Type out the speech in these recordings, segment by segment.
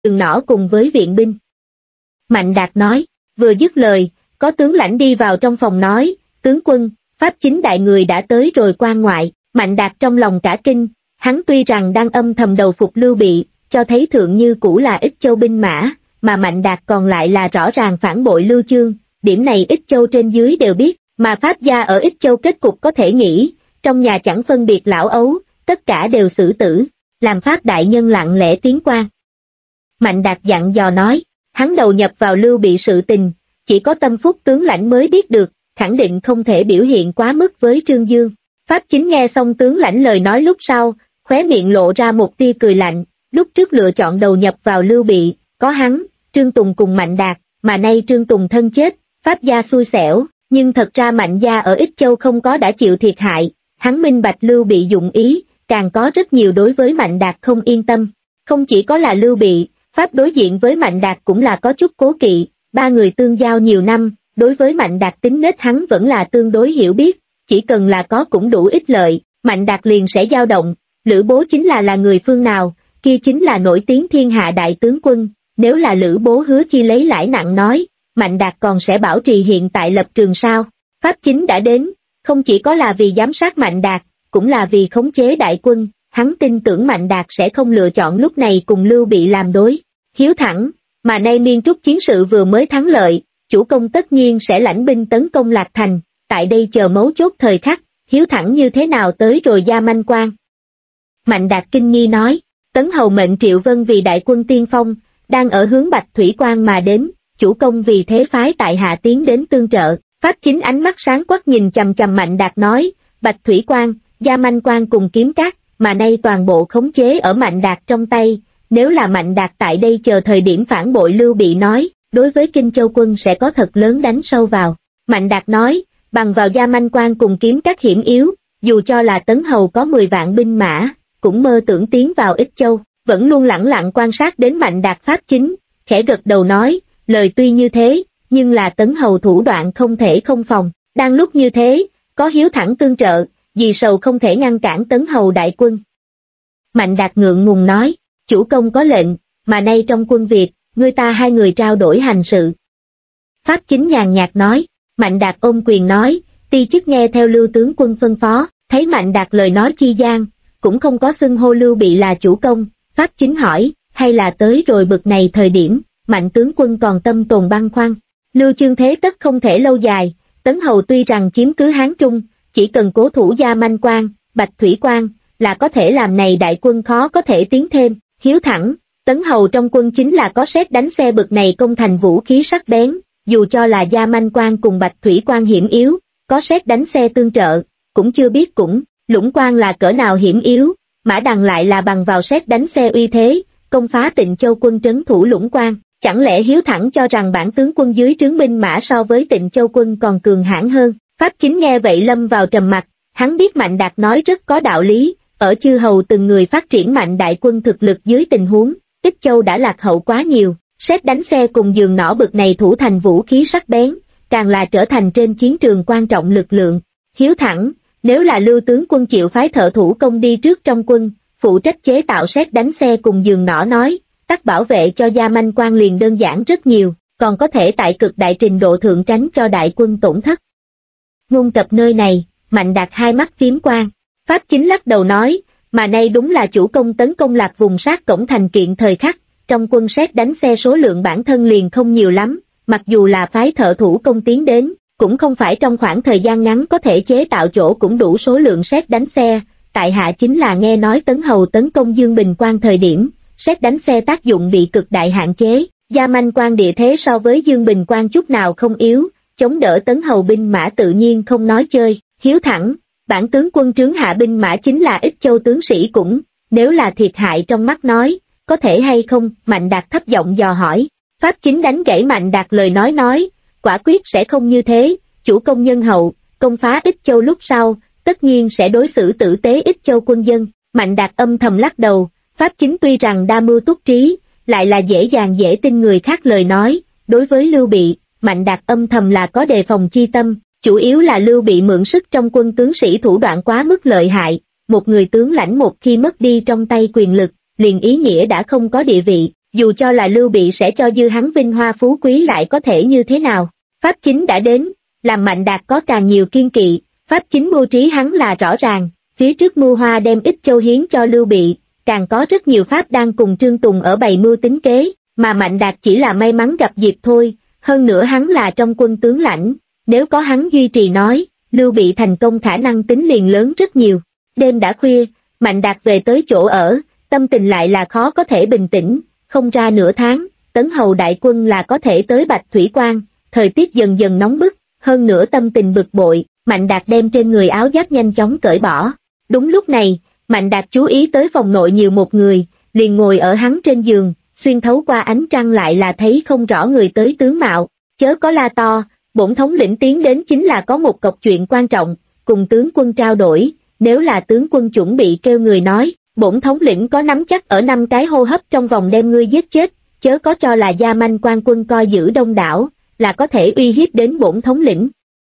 đường nỏ cùng với viện binh. Mạnh Đạt nói, vừa dứt lời, có tướng lãnh đi vào trong phòng nói, tướng quân, Pháp chính đại người đã tới rồi quan ngoại. Mạnh Đạt trong lòng cả kinh, hắn tuy rằng đang âm thầm đầu phục Lưu Bị, cho thấy thượng như cũ là Ích Châu binh mã, mà Mạnh Đạt còn lại là rõ ràng phản bội Lưu Chương, điểm này Ích Châu trên dưới đều biết, mà Pháp gia ở Ích Châu kết cục có thể nghĩ, trong nhà chẳng phân biệt lão ấu, tất cả đều xử tử, làm Pháp đại nhân lặng lẽ tiến quan. Mạnh Đạt dặn dò nói, hắn đầu nhập vào Lưu Bị sự tình, chỉ có Tâm Phúc tướng lãnh mới biết được, khẳng định không thể biểu hiện quá mức với Trương Dương. Pháp chính nghe xong tướng lãnh lời nói lúc sau, khóe miệng lộ ra một tia cười lạnh, lúc trước lựa chọn đầu nhập vào Lưu Bị, có hắn, Trương Tùng cùng Mạnh Đạt, mà nay Trương Tùng thân chết, Pháp gia xui xẻo, nhưng thật ra Mạnh gia ở Ích Châu không có đã chịu thiệt hại, hắn minh bạch Lưu Bị dụng ý, càng có rất nhiều đối với Mạnh Đạt không yên tâm, không chỉ có là Lưu Bị, Pháp đối diện với Mạnh Đạt cũng là có chút cố kỵ, ba người tương giao nhiều năm, đối với Mạnh Đạt tính nết hắn vẫn là tương đối hiểu biết, chỉ cần là có cũng đủ ích lợi, Mạnh Đạt liền sẽ dao động, Lữ Bố chính là người phương nào, kia chính là nổi tiếng thiên hạ đại tướng quân, nếu là Lữ Bố hứa chi lấy lãi nặng nói, Mạnh Đạt còn sẽ bảo trì hiện tại lập trường sao. Pháp chính đã đến, không chỉ có là vì giám sát Mạnh Đạt, cũng là vì khống chế đại quân, hắn tin tưởng Mạnh Đạt sẽ không lựa chọn lúc này cùng Lưu Bị làm đối, hiếu thẳng, mà nay Miên Trúc chiến sự vừa mới thắng lợi, chủ công tất nhiên sẽ lãnh binh tấn công Lạc Thành, tại đây chờ mấu chốt thời khắc, hiếu thẳng như thế nào tới rồi Gia Manh Quan. Mạnh Đạt kinh nghi nói, Tấn Hầu mệnh Triệu Vân vì đại quân tiên phong, đang ở hướng Bạch Thủy Quan mà đến, chủ công vì thế phái tại hạ tiến đến tương trợ. Pháp chính ánh mắt sáng quắc nhìn chằm chằm Mạnh Đạt nói, Bạch Thủy Quan, Gia Manh Quan cùng Kiếm Cát, mà nay toàn bộ khống chế ở Mạnh Đạt trong tay, nếu là Mạnh Đạt tại đây chờ thời điểm phản bội Lưu Bị nói, đối với Kinh Châu quân sẽ có thật lớn đánh sâu vào. Mạnh Đạt nói, bằng vào Gia Manh Quan cùng Kiếm Cát hiểm yếu, dù cho là Tấn Hầu có 10 vạn binh mã, cũng mơ tưởng tiến vào Ích Châu, vẫn luôn lẳng lặng quan sát đến Mạnh Đạt Pháp chính, khẽ gật đầu nói, lời tuy như thế, nhưng là Tấn Hầu thủ đoạn không thể không phòng, đang lúc như thế, có hiếu thẳng tương trợ, vì sầu không thể ngăn cản Tấn Hầu đại quân. Mạnh Đạt ngượng ngùng nói, chủ công có lệnh, mà nay trong quân Việt, người ta hai người trao đổi hành sự. Pháp chính nhàn nhạt nói, Mạnh Đạt ôm quyền nói, ti chức nghe theo Lưu tướng quân phân phó, thấy Mạnh Đạt lời nói chi gian, cũng không có xưng hô Lưu Bị là chủ công, Pháp chính hỏi, hay là tới rồi bực này thời điểm, Mạnh tướng quân còn tâm tồn băn khoăn. Lưu Chương thế tất không thể lâu dài, Tấn Hầu tuy rằng chiếm cứ Hán Trung, chỉ cần cố thủ Gia Manh Quan, Bạch Thủy Quan, là có thể làm này đại quân khó có thể tiến thêm, hiếu thẳng, Tấn Hầu trong quân chính là có sét đánh xe bực này công thành vũ khí sắc bén, dù cho là Gia Manh Quan cùng Bạch Thủy Quan hiểm yếu, có sét đánh xe tương trợ, cũng chưa biết cũng, Lũng Quan là cỡ nào hiểm yếu, Mã Đằng lại là bằng vào sét đánh xe uy thế, công phá Tịnh Châu quân trấn thủ Lũng Quan. Chẳng lẽ hiếu thẳng cho rằng bản tướng quân dưới trướng binh mã so với Tịnh Châu quân còn cường hãn hơn? Pháp chính nghe vậy lâm vào trầm mặc, hắn biết Mạnh Đạt nói rất có đạo lý, ở chư hầu từng người phát triển mạnh đại quân thực lực dưới tình huống, Ích Châu đã lạc hậu quá nhiều, sét đánh xe cùng giường nỏ bực này thủ thành vũ khí sắc bén, càng là trở thành trên chiến trường quan trọng lực lượng. Hiếu thẳng, nếu là Lưu tướng quân chịu phái thợ thủ công đi trước trong quân, phụ trách chế tạo sét đánh xe cùng giường nỏ nói, tắc bảo vệ cho Gia Manh Quan liền đơn giản rất nhiều, còn có thể tại cực đại trình độ thượng tránh cho đại quân tổn thất. Ngôn cập nơi này, Mạnh Đạt hai mắt phiếm quang, Pháp chính lắc đầu nói, mà nay đúng là chủ công tấn công lạc vùng sát cổng thành kiện thời khắc, trong quân sét đánh xe số lượng bản thân liền không nhiều lắm, mặc dù là phái thợ thủ công tiến đến, cũng không phải trong khoảng thời gian ngắn có thể chế tạo chỗ cũng đủ số lượng sét đánh xe, tại hạ chính là nghe nói Tấn Hầu tấn công Dương Bình Quan thời điểm, sét đánh xe tác dụng bị cực đại hạn chế, Gia Manh Quan địa thế so với Dương Bình Quan chút nào không yếu, chống đỡ Tấn Hầu binh mã tự nhiên không nói chơi, hiếu thẳng, bản tướng quân trướng hạ binh mã chính là Ích Châu tướng sĩ cũng, nếu là thiệt hại trong mắt nói, có thể hay không, Mạnh Đạt thấp giọng dò hỏi, Pháp chính đánh gãy Mạnh Đạt lời nói, quả quyết sẽ không như thế, chủ công nhân hậu, công phá Ích Châu lúc sau, tất nhiên sẽ đối xử tử tế Ích Châu quân dân, Mạnh Đạt âm thầm lắc đầu, Pháp chính tuy rằng đa mưu túc trí, lại là dễ dàng dễ tin người khác lời nói, đối với Lưu Bị, Mạnh Đạt âm thầm là có đề phòng chi tâm, chủ yếu là Lưu Bị mượn sức trong quân tướng sĩ thủ đoạn quá mức lợi hại, một người tướng lãnh một khi mất đi trong tay quyền lực, liền ý nghĩa đã không có địa vị, dù cho là Lưu Bị sẽ cho dư hắn vinh hoa phú quý lại có thể như thế nào. Pháp chính đã đến, làm Mạnh Đạt có càng nhiều kiên kỵ, pháp chính mưu trí hắn là rõ ràng, phía trước mưu hoa đem Ích Châu hiến cho Lưu Bị, càng có rất nhiều pháp đang cùng Trương Tùng ở bày mưu tính kế, mà Mạnh Đạt chỉ là may mắn gặp dịp thôi, hơn nữa hắn là trong quân tướng lãnh, nếu có hắn duy trì nói, Lưu Bị thành công khả năng tính liền lớn rất nhiều. Đêm đã khuya, Mạnh Đạt về tới chỗ ở, tâm tình lại là khó có thể bình tĩnh, không ra nửa tháng, Tấn Hầu đại quân là có thể tới Bạch Thủy Quan, thời tiết dần dần nóng bức, hơn nữa tâm tình bực bội, Mạnh Đạt đem trên người áo giáp nhanh chóng cởi bỏ. Đúng lúc này, Mạnh Đạt chú ý tới phòng nội nhiều một người, liền ngồi ở hắn trên giường, xuyên thấu qua ánh trăng lại là thấy không rõ người tới tướng mạo, chớ có la to, bổn thống lĩnh tiến đến chính là có một cọc chuyện quan trọng, cùng tướng quân trao đổi, nếu là tướng quân chuẩn bị kêu người nói, bổn thống lĩnh có nắm chắc ở 5 cái hô hấp trong vòng đem ngươi giết chết, chớ có cho là gia manh quan quân coi giữ đông đảo, là có thể uy hiếp đến bổn thống lĩnh.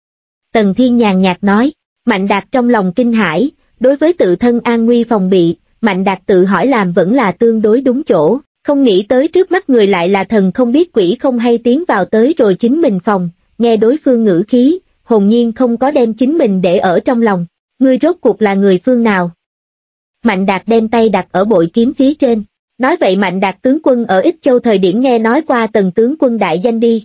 Tần Thiên nhàn nhạt nói, Mạnh Đạt trong lòng kinh hãi, đối với tự thân an nguy phòng bị, Mạnh Đạt tự hỏi làm vẫn là tương đối đúng chỗ, không nghĩ tới trước mắt người lại là thần không biết quỷ không hay tiến vào tới rồi chính mình phòng, nghe đối phương ngữ khí, hồn nhiên không có đem chính mình để ở trong lòng, ngươi rốt cuộc là người phương nào? Mạnh Đạt đem tay đặt ở bội kiếm phía trên, nói vậy Mạnh Đạt tướng quân ở Ích Châu thời điểm nghe nói qua Tần tướng quân đại danh đi.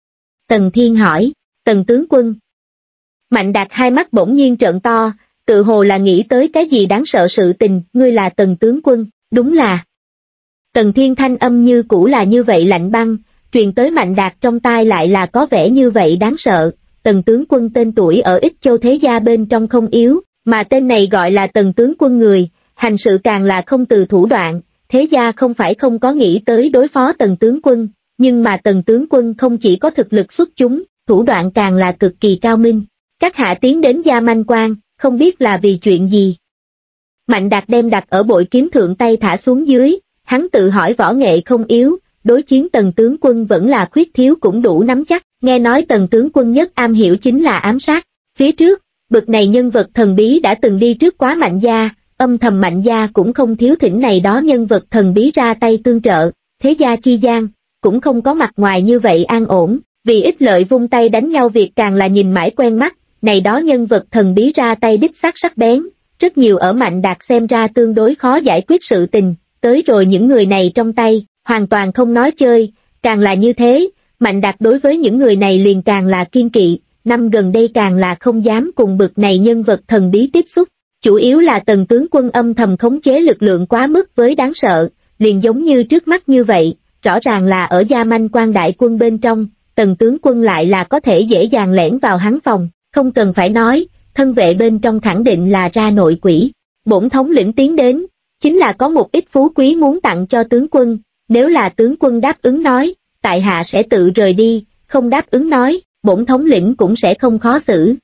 Tần Thiên hỏi, Tần tướng quân. Mạnh Đạt hai mắt bỗng nhiên trợn to, tự hồ là nghĩ tới cái gì đáng sợ sự tình, ngươi là Tần tướng quân, đúng là. Tần Thiên thanh âm như cũ là như vậy lạnh băng, truyền tới Mạnh Đạt trong tai lại là có vẻ như vậy đáng sợ. Tần tướng quân tên tuổi ở Ích Châu thế gia bên trong không yếu, mà tên này gọi là Tần tướng quân người, hành sự càng là không từ thủ đoạn, thế gia không phải không có nghĩ tới đối phó Tần tướng quân, nhưng mà Tần tướng quân không chỉ có thực lực xuất chúng, thủ đoạn càng là cực kỳ cao minh. Các hạ tiến đến Gia Manh Quan, không biết là vì chuyện gì. Mạnh Đạt đem đặt ở bội kiếm thượng tay thả xuống dưới, hắn tự hỏi võ nghệ không yếu, đối chiến Tần tướng quân vẫn là khuyết thiếu cũng đủ nắm chắc, nghe nói Tần tướng quân nhất am hiểu chính là ám sát. Phía trước, bực này nhân vật thần bí đã từng đi trước quá Mạnh gia, âm thầm Mạnh gia cũng không thiếu thỉnh này đó nhân vật thần bí ra tay tương trợ, thế gia chi gian, cũng không có mặt ngoài như vậy an ổn, vì ích lợi vung tay đánh nhau việc càng là nhìn mãi quen mắt, này đó nhân vật thần bí ra tay đích xác sắc bén, rất nhiều ở Mạnh Đạt xem ra tương đối khó giải quyết sự tình, tới rồi những người này trong tay, hoàn toàn không nói chơi, càng là như thế, Mạnh Đạt đối với những người này liền càng là kiên kỵ, năm gần đây càng là không dám cùng bực này nhân vật thần bí tiếp xúc, chủ yếu là Tần tướng quân âm thầm khống chế lực lượng quá mức với đáng sợ, liền giống như trước mắt như vậy, rõ ràng là ở Gia Manh Quan đại quân bên trong, Tần tướng quân lại là có thể dễ dàng lẻn vào hắn phòng, không cần phải nói, thân vệ bên trong khẳng định là ra nội quỷ. Bổn thống lĩnh tiến đến, chính là có một ít phú quý muốn tặng cho tướng quân, nếu là tướng quân đáp ứng nói, tại hạ sẽ tự rời đi, không đáp ứng nói, bổn thống lĩnh cũng sẽ không khó xử.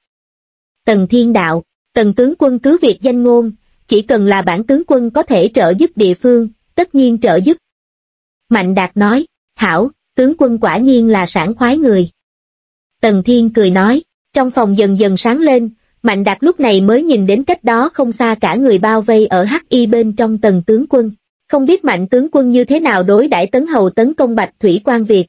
Tần Thiên đạo, Tần tướng quân cứ việc danh ngôn, chỉ cần là bản tướng quân có thể trợ giúp địa phương, tất nhiên trợ giúp. Mạnh Đạt nói, hảo, tướng quân quả nhiên là sảng khoái người. Tần Thiên cười nói, trong phòng dần dần sáng lên, Mạnh Đạt lúc này mới nhìn đến cách đó không xa cả người bao vây ở HI bên trong Tần tướng quân. Không biết Mạnh tướng quân như thế nào đối đãi Tấn Hầu tấn công Bạch Thủy Quan việc.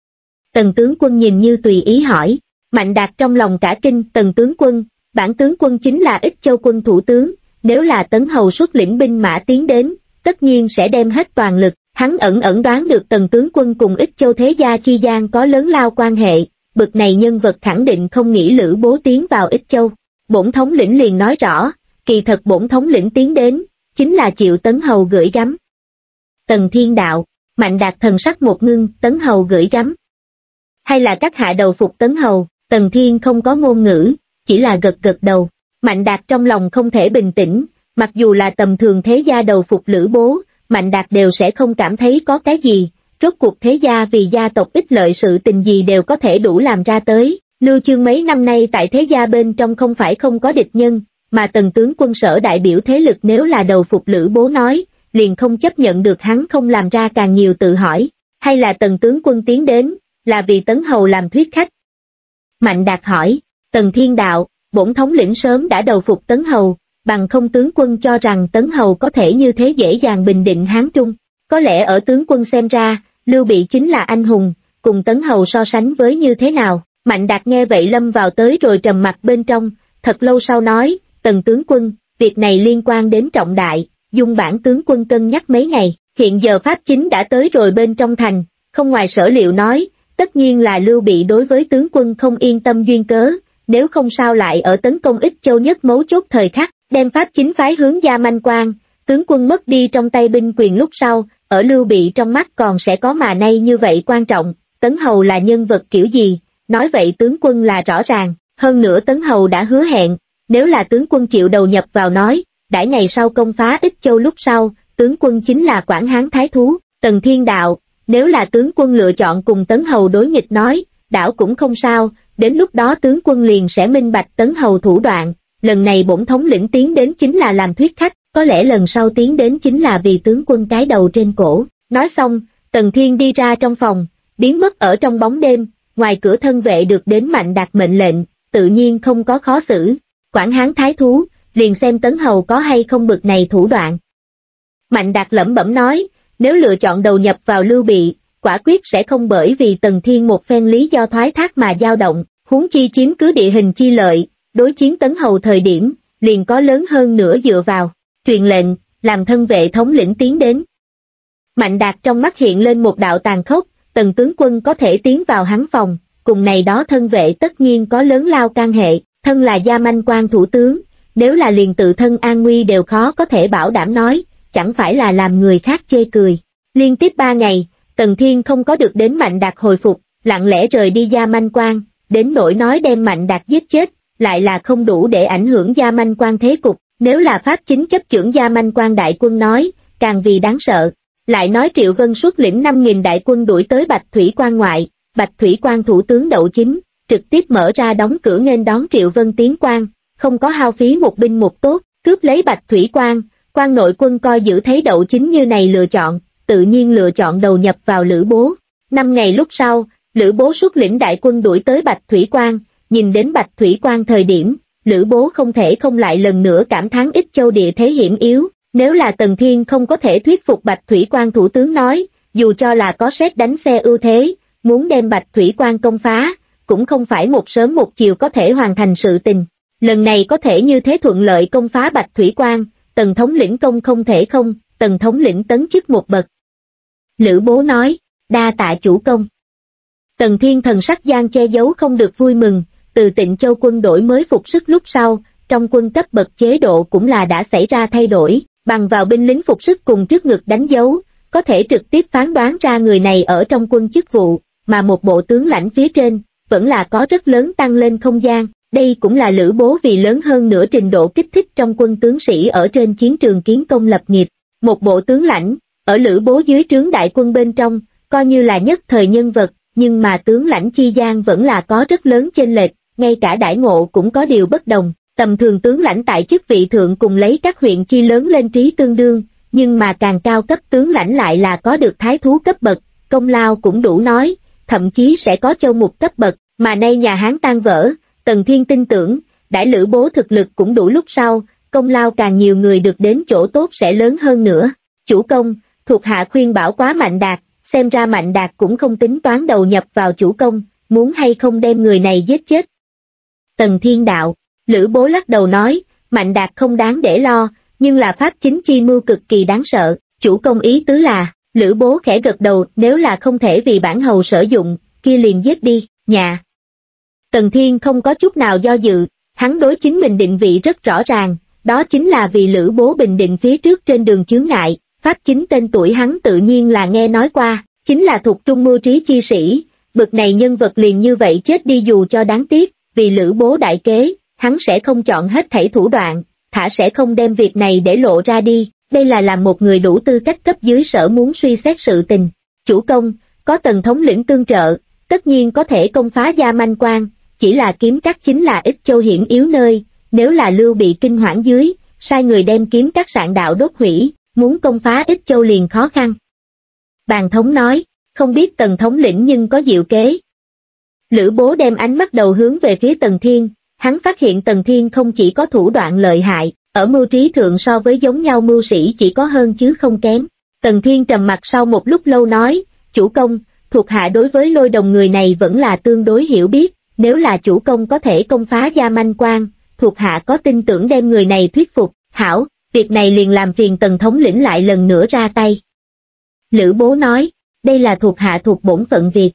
Tần tướng quân nhìn như tùy ý hỏi, Mạnh Đạt trong lòng cả kinh. Tần tướng quân, bản tướng quân chính là Ích Châu quân thủ tướng, nếu là Tấn Hầu xuất lĩnh binh mã tiến đến, tất nhiên sẽ đem hết toàn lực. Hắn ẩn đoán được Tần tướng quân cùng Ích Châu thế gia chi gian có lớn lao quan hệ, bực này nhân vật khẳng định không nghĩ Lữ Bố tiến vào Ích Châu. Bổn thống lĩnh liền nói rõ, kỳ thật bổn thống lĩnh tiến đến, chính là chịu Tấn Hầu gửi gắm. Tần Thiên đạo, Mạnh Đạt thần sắc một ngưng, Tấn Hầu gửi gắm. Hay là các hạ đầu phục Tấn Hầu? Tần Thiên không có ngôn ngữ, chỉ là gật gật đầu. Mạnh Đạt trong lòng không thể bình tĩnh, mặc dù là tầm thường thế gia đầu phục Lữ Bố, Mạnh Đạt đều sẽ không cảm thấy có cái gì, rốt cuộc thế gia vì gia tộc ích lợi sự tình gì đều có thể đủ làm ra tới. Lưu Chương mấy năm nay tại thế gia bên trong không phải không có địch nhân, mà Tần tướng quân sở đại biểu thế lực nếu là đầu phục Lữ Bố nói, liền không chấp nhận được hắn không làm ra càng nhiều tự hỏi, hay là Tần tướng quân tiến đến, là vì Tấn Hầu làm thuyết khách. Mạnh Đạt hỏi, Tần Thiên đạo, bổn thống lĩnh sớm đã đầu phục Tấn Hầu, bằng không tướng quân cho rằng Tấn Hầu có thể như thế dễ dàng bình định Hán Trung. Có lẽ ở tướng quân xem ra, Lưu Bị chính là anh hùng, cùng Tấn Hầu so sánh với như thế nào. Mạnh Đạt nghe vậy lâm vào tới rồi trầm mặt bên trong, thật lâu sau nói, Tần tướng quân, việc này liên quan đến trọng đại, dung bản tướng quân cân nhắc mấy ngày, hiện giờ Pháp chính đã tới rồi bên trong thành, không ngoài sở liệu nói, tất nhiên là Lưu Bị đối với tướng quân không yên tâm duyên cớ, nếu không sao lại ở tấn công Ích Châu nhất mấu chốt thời khắc, đem Pháp chính phái hướng Gia Manh Quan, tướng quân mất đi trong tay binh quyền lúc sau, ở Lưu Bị trong mắt còn sẽ có mà nay như vậy quan trọng, Tấn Hầu là nhân vật kiểu gì, nói vậy tướng quân là rõ ràng, hơn nữa Tấn Hầu đã hứa hẹn, nếu là tướng quân chịu đầu nhập vào nói, đãi ngày sau công phá Ích Châu lúc sau, tướng quân chính là Quảng Hán Thái Thú, Tần Thiên đạo, nếu là tướng quân lựa chọn cùng Tấn Hầu đối nghịch nói, đảo cũng không sao, đến lúc đó tướng quân liền sẽ minh bạch Tấn Hầu thủ đoạn, lần này bổn thống lĩnh tiến đến chính là làm thuyết khách, có lẽ lần sau tiến đến chính là vì tướng quân cái đầu trên cổ. Nói xong, Tần Thiên đi ra trong phòng, biến mất ở trong bóng đêm, ngoài cửa thân vệ được đến Mạnh Đạt mệnh lệnh, tự nhiên không có khó xử. Quảng Hán Thái Thú, liền xem Tấn Hầu có hay không bực này thủ đoạn. Mạnh Đạt lẩm bẩm nói, nếu lựa chọn đầu nhập vào Lưu Bị, quả quyết sẽ không bởi vì Tần Thiên một phen lý do thoái thác mà dao động, huống chi chiếm cứ địa hình chi lợi, đối chiến Tấn Hầu thời điểm, liền có lớn hơn nữa dựa vào. Truyền lệnh, làm thân vệ thống lĩnh tiến đến. Mạnh Đạt trong mắt hiện lên một đạo tàn khốc, Tần tướng quân có thể tiến vào hắn phòng, cùng này đó thân vệ tất nhiên có lớn lao can hệ, thân là Gia Manh Quan thủ tướng, nếu là liền tự thân an nguy đều khó có thể bảo đảm nói, chẳng phải là làm người khác chê cười. Liên tiếp 3 ngày, Tần Thiên không có được đến Mạnh Đạt hồi phục, lặng lẽ rời đi Gia Manh Quan, đến nỗi nói đem Mạnh Đạt giết chết, lại là không đủ để ảnh hưởng Gia Manh Quan thế cục. Nếu là Pháp chính chấp chưởng Gia Manh Quan đại quân nói, càng vì đáng sợ. Lại nói Triệu Vân xuất lĩnh 5.000 đại quân đuổi tới Bạch Thủy Quan ngoại, Bạch Thủy Quan thủ tướng Đậu Chính, trực tiếp mở ra đóng cửa nghênh đón Triệu Vân tiến quan, không có hao phí một binh một tốt, cướp lấy Bạch Thủy Quan, quan nội quân coi giữ thấy Đậu Chính như này lựa chọn, tự nhiên lựa chọn đầu nhập vào Lữ Bố. 5 ngày lúc sau, Lữ Bố xuất lĩnh đại quân đuổi tới Bạch Thủy Quan, nhìn đến Bạch Thủy Quan thời điểm, Lữ Bố không thể không lại lần nữa cảm thán Ích Châu địa thế hiểm yếu, nếu là Tần Thiên không có thể thuyết phục Bạch Thủy Quan thủ tướng nói, dù cho là có sét đánh xe ưu thế, muốn đem Bạch Thủy Quan công phá, cũng không phải một sớm một chiều có thể hoàn thành sự tình. Lần này có thể như thế thuận lợi công phá Bạch Thủy Quan, Tần thống lĩnh công không thể không, Tần thống lĩnh tấn chức một bậc. Lữ Bố nói, đa tạ chủ công. Tần Thiên thần sắc gian che giấu không được vui mừng, từ Tịnh Châu quân đội mới phục sức lúc sau, trong quân cấp bậc chế độ cũng là đã xảy ra thay đổi, bằng vào binh lính phục sức cùng trước ngực đánh dấu, có thể trực tiếp phán đoán ra người này ở trong quân chức vụ, mà một bộ tướng lãnh phía trên, vẫn là có rất lớn tăng lên không gian, đây cũng là Lữ Bố vì lớn hơn nửa trình độ kích thích trong quân tướng sĩ ở trên chiến trường kiến công lập nghiệp, một bộ tướng lãnh, ở Lữ Bố dưới trướng đại quân bên trong, coi như là nhất thời nhân vật, nhưng mà tướng lãnh chi gian vẫn là có rất lớn chênh lệch, ngay cả đãi ngộ cũng có điều bất đồng, tầm thường tướng lãnh tại chức vị thượng cùng lấy các huyện chi lớn lên trí tương đương, nhưng mà càng cao cấp tướng lãnh lại là có được thái thú cấp bậc, công lao cũng đủ nói, thậm chí sẽ có châu mục cấp bậc, mà nay nhà Hán tan vỡ, Tần Thiên tin tưởng, đãi Lữ Bố thực lực cũng đủ lúc sau, công lao càng nhiều người được đến chỗ tốt sẽ lớn hơn nữa. Chủ công, thuộc hạ khuyên bảo quá Mạnh Đạt, xem ra Mạnh Đạt cũng không tính toán đầu nhập vào chủ công, muốn hay không đem người này giết chết. Tần Thiên đạo, Lữ Bố lắc đầu nói, Mạnh Đạt không đáng để lo, nhưng là pháp chính chi mưu cực kỳ đáng sợ, chủ công ý tứ là, Lữ Bố khẽ gật đầu, nếu là không thể vì bản hầu sử dụng, kia liền giết đi, nhà. Tần Thiên không có chút nào do dự, hắn đối chính mình định vị rất rõ ràng, đó chính là vì Lữ Bố bình định phía trước trên đường chướng ngại, pháp chính tên tuổi hắn tự nhiên là nghe nói qua, chính là thuộc trung mưu trí chi sĩ, bực này nhân vật liền như vậy chết đi dù cho đáng tiếc, vì Lữ Bố đại kế, hắn sẽ không chọn hết thảy thủ đoạn, thả sẽ không đem việc này để lộ ra đi, đây là làm một người đủ tư cách cấp dưới sở muốn suy xét sự tình. Chủ công, có Tần thống lĩnh tương trợ, tất nhiên có thể công phá Gia Manh Quan, chỉ là kiếm cắt chính là Ích Châu hiểm yếu nơi, nếu là Lưu Bị kinh hoảng dưới, sai người đem kiếm cắt sạn đạo đốt hủy, muốn công phá Ích Châu liền khó khăn. Bàn thống nói, không biết Tần thống lĩnh nhưng có diệu kế. Lữ Bố đem ánh mắt đầu hướng về phía Tần Thiên, hắn phát hiện Tần Thiên không chỉ có thủ đoạn lợi hại, ở mưu trí thượng so với giống nhau mưu sĩ chỉ có hơn chứ không kém. Tần Thiên trầm mặt sau một lúc lâu nói, chủ công, thuộc hạ đối với Lôi Đồng người này vẫn là tương đối hiểu biết, nếu là chủ công có thể công phá Gia Manh Quan, thuộc hạ có tin tưởng đem người này thuyết phục, hảo, việc này liền làm phiền Tần thống lĩnh lại lần nữa ra tay. Lữ Bố nói, đây là thuộc hạ thuộc bổn phận việc.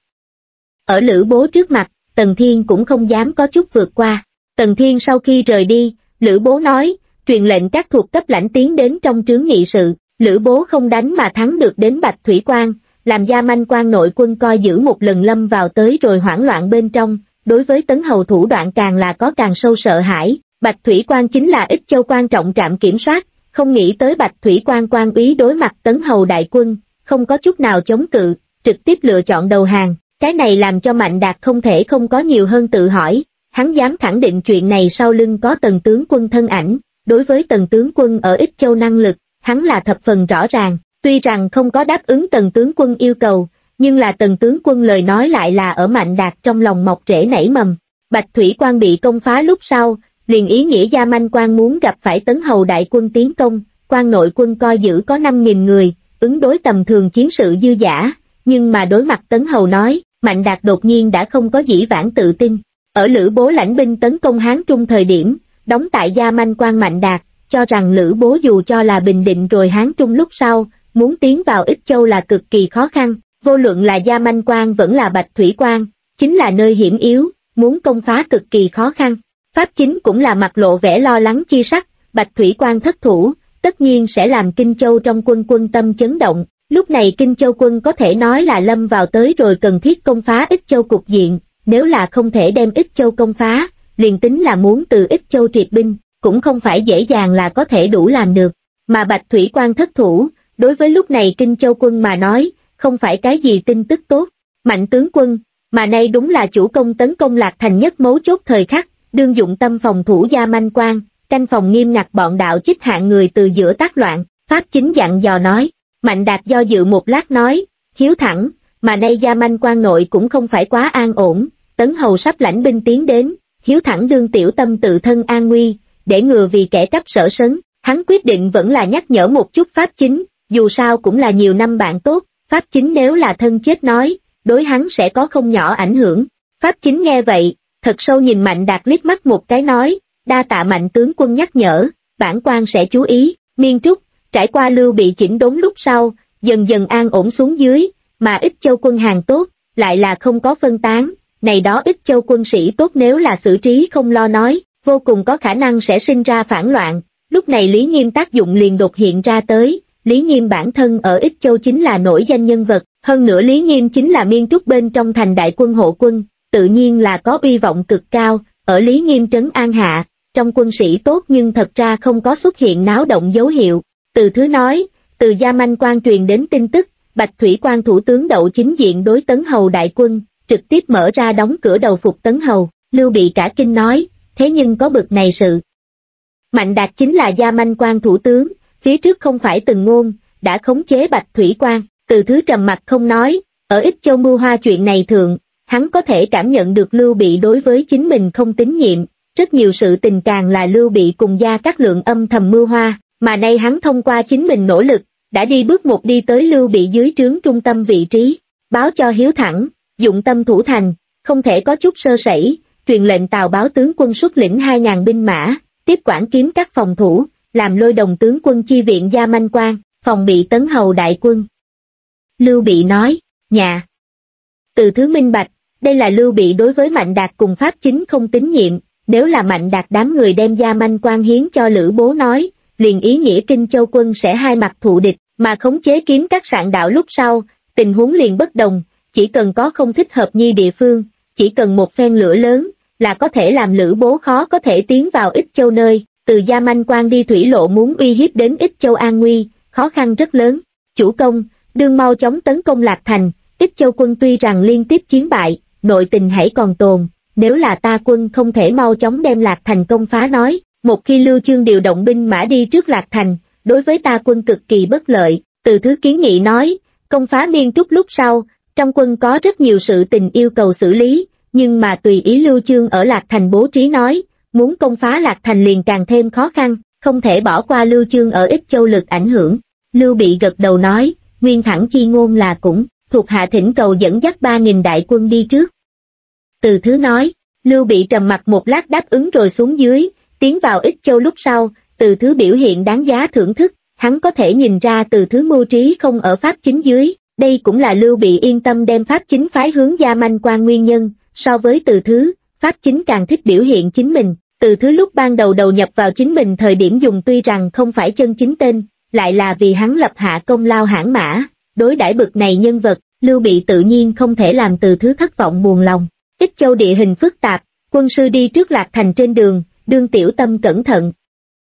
Ở Lữ Bố trước mặt, Tần Thiên cũng không dám có chút vượt qua. Tần Thiên sau khi rời đi, Lữ Bố nói, truyền lệnh các thuộc cấp lãnh tiến đến trong trướng nghị sự. Lữ Bố không đánh mà thắng được đến Bạch Thủy Quan, làm Gia Manh Quan nội quân coi giữ một lần lâm vào tới rồi hoảng loạn bên trong, đối với Tấn Hầu thủ đoạn càng là có càng sâu sợ hãi. Bạch Thủy Quan chính là Ích Châu quan trọng trạm kiểm soát, không nghĩ tới Bạch Thủy Quan quan úy đối mặt Tấn Hầu đại quân, không có chút nào chống cự, trực tiếp lựa chọn đầu hàng. Cái này làm cho Mạnh Đạt không thể không có nhiều hơn tự hỏi, hắn dám khẳng định chuyện này sau lưng có Tần tướng quân thân ảnh, đối với Tần tướng quân ở Ích Châu năng lực, hắn là thập phần rõ ràng, tuy rằng không có đáp ứng Tần tướng quân yêu cầu, nhưng là Tần tướng quân lời nói lại là ở Mạnh Đạt trong lòng mọc rễ nảy mầm. Bạch Thủy Quan bị công phá lúc sau, liền ý nghĩa Gia Manh Quan muốn gặp phải Tấn Hầu đại quân tiến công, quan nội quân coi giữ có 5.000 người, ứng đối tầm thường chiến sự dư dả, nhưng mà đối mặt Tấn Hầu nói, Mạnh Đạt đột nhiên đã không có dĩ vãng tự tin. Ở Lữ Bố lãnh binh tấn công Hán Trung thời điểm, đóng tại Gia Manh Quan Mạnh Đạt, cho rằng Lữ Bố dù cho là bình định rồi Hán Trung lúc sau, muốn tiến vào Ích Châu là cực kỳ khó khăn, vô luận là Gia Manh Quan vẫn là Bạch Thủy Quan, chính là nơi hiểm yếu, muốn công phá cực kỳ khó khăn. Pháp Chính cũng là mặt lộ vẻ lo lắng chi sắc, Bạch Thủy Quan thất thủ, tất nhiên sẽ làm Kinh Châu trong quân tâm chấn động, lúc này Kinh Châu quân có thể nói là lâm vào tới rồi cần thiết công phá Ích Châu cục diện, nếu là không thể đem Ích Châu công phá, liền tính là muốn từ Ích Châu triệt binh, cũng không phải dễ dàng là có thể đủ làm được, mà Bạch Thủy Quan thất thủ, đối với lúc này Kinh Châu quân mà nói, không phải cái gì tin tức tốt. Mạnh tướng quân, mà nay đúng là chủ công tấn công Lạc Thành nhất mấu chốt thời khắc, đương dụng tâm phòng thủ Gia Manh Quan, canh phòng nghiêm ngặt bọn đạo chích hạng người từ giữa tác loạn. Pháp Chính dặn dò nói. Mạnh Đạt do dự một lát nói, hiếu thẳng, mà nay Gia Manh Quan nội cũng không phải quá an ổn, Tấn Hầu sắp lãnh binh tiến đến, hiếu thẳng đương tiểu tâm tự thân an nguy, để ngừa vì kẻ trắp sở sấn, hắn quyết định vẫn là nhắc nhở một chút Pháp Chính, dù sao cũng là nhiều năm bạn tốt, Pháp Chính nếu là thân chết nói, đối hắn sẽ có không nhỏ ảnh hưởng. Pháp Chính nghe vậy, thật sâu nhìn Mạnh Đạt liếc mắt một cái nói, đa tạ Mạnh tướng quân nhắc nhở, bản quan sẽ chú ý. Miên Trúc, trải qua Lưu Bị chỉnh đốn lúc sau, dần dần an ổn xuống dưới, mà Ích Châu quân hàng tốt, lại là không có phân tán, này đó Ích Châu quân sĩ tốt nếu là xử trí không lo nói, vô cùng có khả năng sẽ sinh ra phản loạn. Lúc này Lý Nghiêm tác dụng liền đột hiện ra tới, Lý Nghiêm bản thân ở Ích Châu chính là nổi danh nhân vật, hơn nữa Lý Nghiêm chính là Miên Trúc bên trong thành đại quân hộ quân, tự nhiên là có uy vọng cực cao, ở Lý Nghiêm trấn an hạ, trong quân sĩ tốt nhưng thật ra không có xuất hiện náo động dấu hiệu. Từ Thứ nói, từ Gia Manh Quan truyền đến tin tức, Bạch Thủy Quan thủ tướng Đậu chính diện đối Tấn Hầu đại quân, trực tiếp mở ra đóng cửa đầu phục Tấn Hầu. Lưu Bị cả kinh nói, thế nhưng có bực này sự. Mạnh Đạt chính là Gia Manh Quan thủ tướng, phía trước không phải từng ngôn, đã khống chế Bạch Thủy Quan. Từ Thứ trầm mặt không nói, ở Ích Châu mưu hoa chuyện này thượng, hắn có thể cảm nhận được Lưu Bị đối với chính mình không tín nhiệm, rất nhiều sự tình càng là Lưu Bị cùng Gia Cát Lượng âm thầm mưu hoa, mà nay hắn thông qua chính mình nỗ lực, đã đi bước một đi tới Lưu Bị dưới trướng trung tâm vị trí, báo cho hiếu thẳng, dụng tâm thủ thành, không thể có chút sơ sẩy, truyền lệnh Tào báo tướng quân xuất lĩnh 2.000 binh mã, tiếp quản kiếm các phòng thủ, làm Lôi Đồng tướng quân chi viện Gia Manh Quan, phòng bị Tấn Hầu đại quân. Lưu Bị nói, nhà. Từ Thứ minh bạch, đây là Lưu Bị đối với Mạnh Đạt cùng Pháp Chính không tín nhiệm, nếu là Mạnh Đạt đám người đem Gia Manh Quan hiến cho Lữ Bố nói, liền ý nghĩa Kinh Châu quân sẽ hai mặt thù địch, mà khống chế kiếm các sạn đạo lúc sau, tình huống liền bất đồng, chỉ cần có không thích hợp nhi địa phương, chỉ cần một phen lửa lớn, là có thể làm Lữ Bố khó có thể tiến vào Ích Châu nơi, từ Gia Manh Quan đi thủy lộ muốn uy hiếp đến Ích Châu an nguy, khó khăn rất lớn. Chủ công, đương mau chóng tấn công Lạc Thành, Ích Châu quân tuy rằng liên tiếp chiến bại, nội tình hãy còn tồn, nếu là ta quân không thể mau chóng đem Lạc Thành công phá nói, một khi Lưu Chương điều động binh mã đi trước Lạc Thành, đối với ta quân cực kỳ bất lợi. Từ Thứ kiến nghị nói, công phá Miên Trúc lúc sau, trong quân có rất nhiều sự tình yêu cầu xử lý, nhưng mà tùy ý Lưu Chương ở Lạc Thành bố trí nói, muốn công phá Lạc Thành liền càng thêm khó khăn, không thể bỏ qua Lưu Chương ở Ích Châu lực ảnh hưởng. Lưu Bị gật đầu nói, nguyên thẳng chi ngôn là cũng, thuộc hạ thỉnh cầu dẫn dắt 3.000 đại quân đi trước. Từ Thứ nói, Lưu Bị trầm mặc một lát đáp ứng rồi xuống dưới, tiến vào Ích Châu lúc sau, Từ Thứ biểu hiện đáng giá thưởng thức, hắn có thể nhìn ra Từ Thứ mưu trí không ở Pháp chính dưới, đây cũng là Lưu Bị yên tâm đem Pháp chính phái hướng Gia Manh Quan nguyên nhân, so với Từ Thứ, Pháp chính càng thích biểu hiện chính mình. Từ Thứ lúc ban đầu đầu nhập vào chính mình thời điểm dùng tuy rằng không phải chân chính tên, lại là vì hắn lập hạ công lao hãn mã, đối đãi bực này nhân vật, Lưu Bị tự nhiên không thể làm Từ Thứ thất vọng buồn lòng. Ích Châu địa hình phức tạp, quân sư đi trước Lạc Thành trên đường, đương tiểu tâm cẩn thận.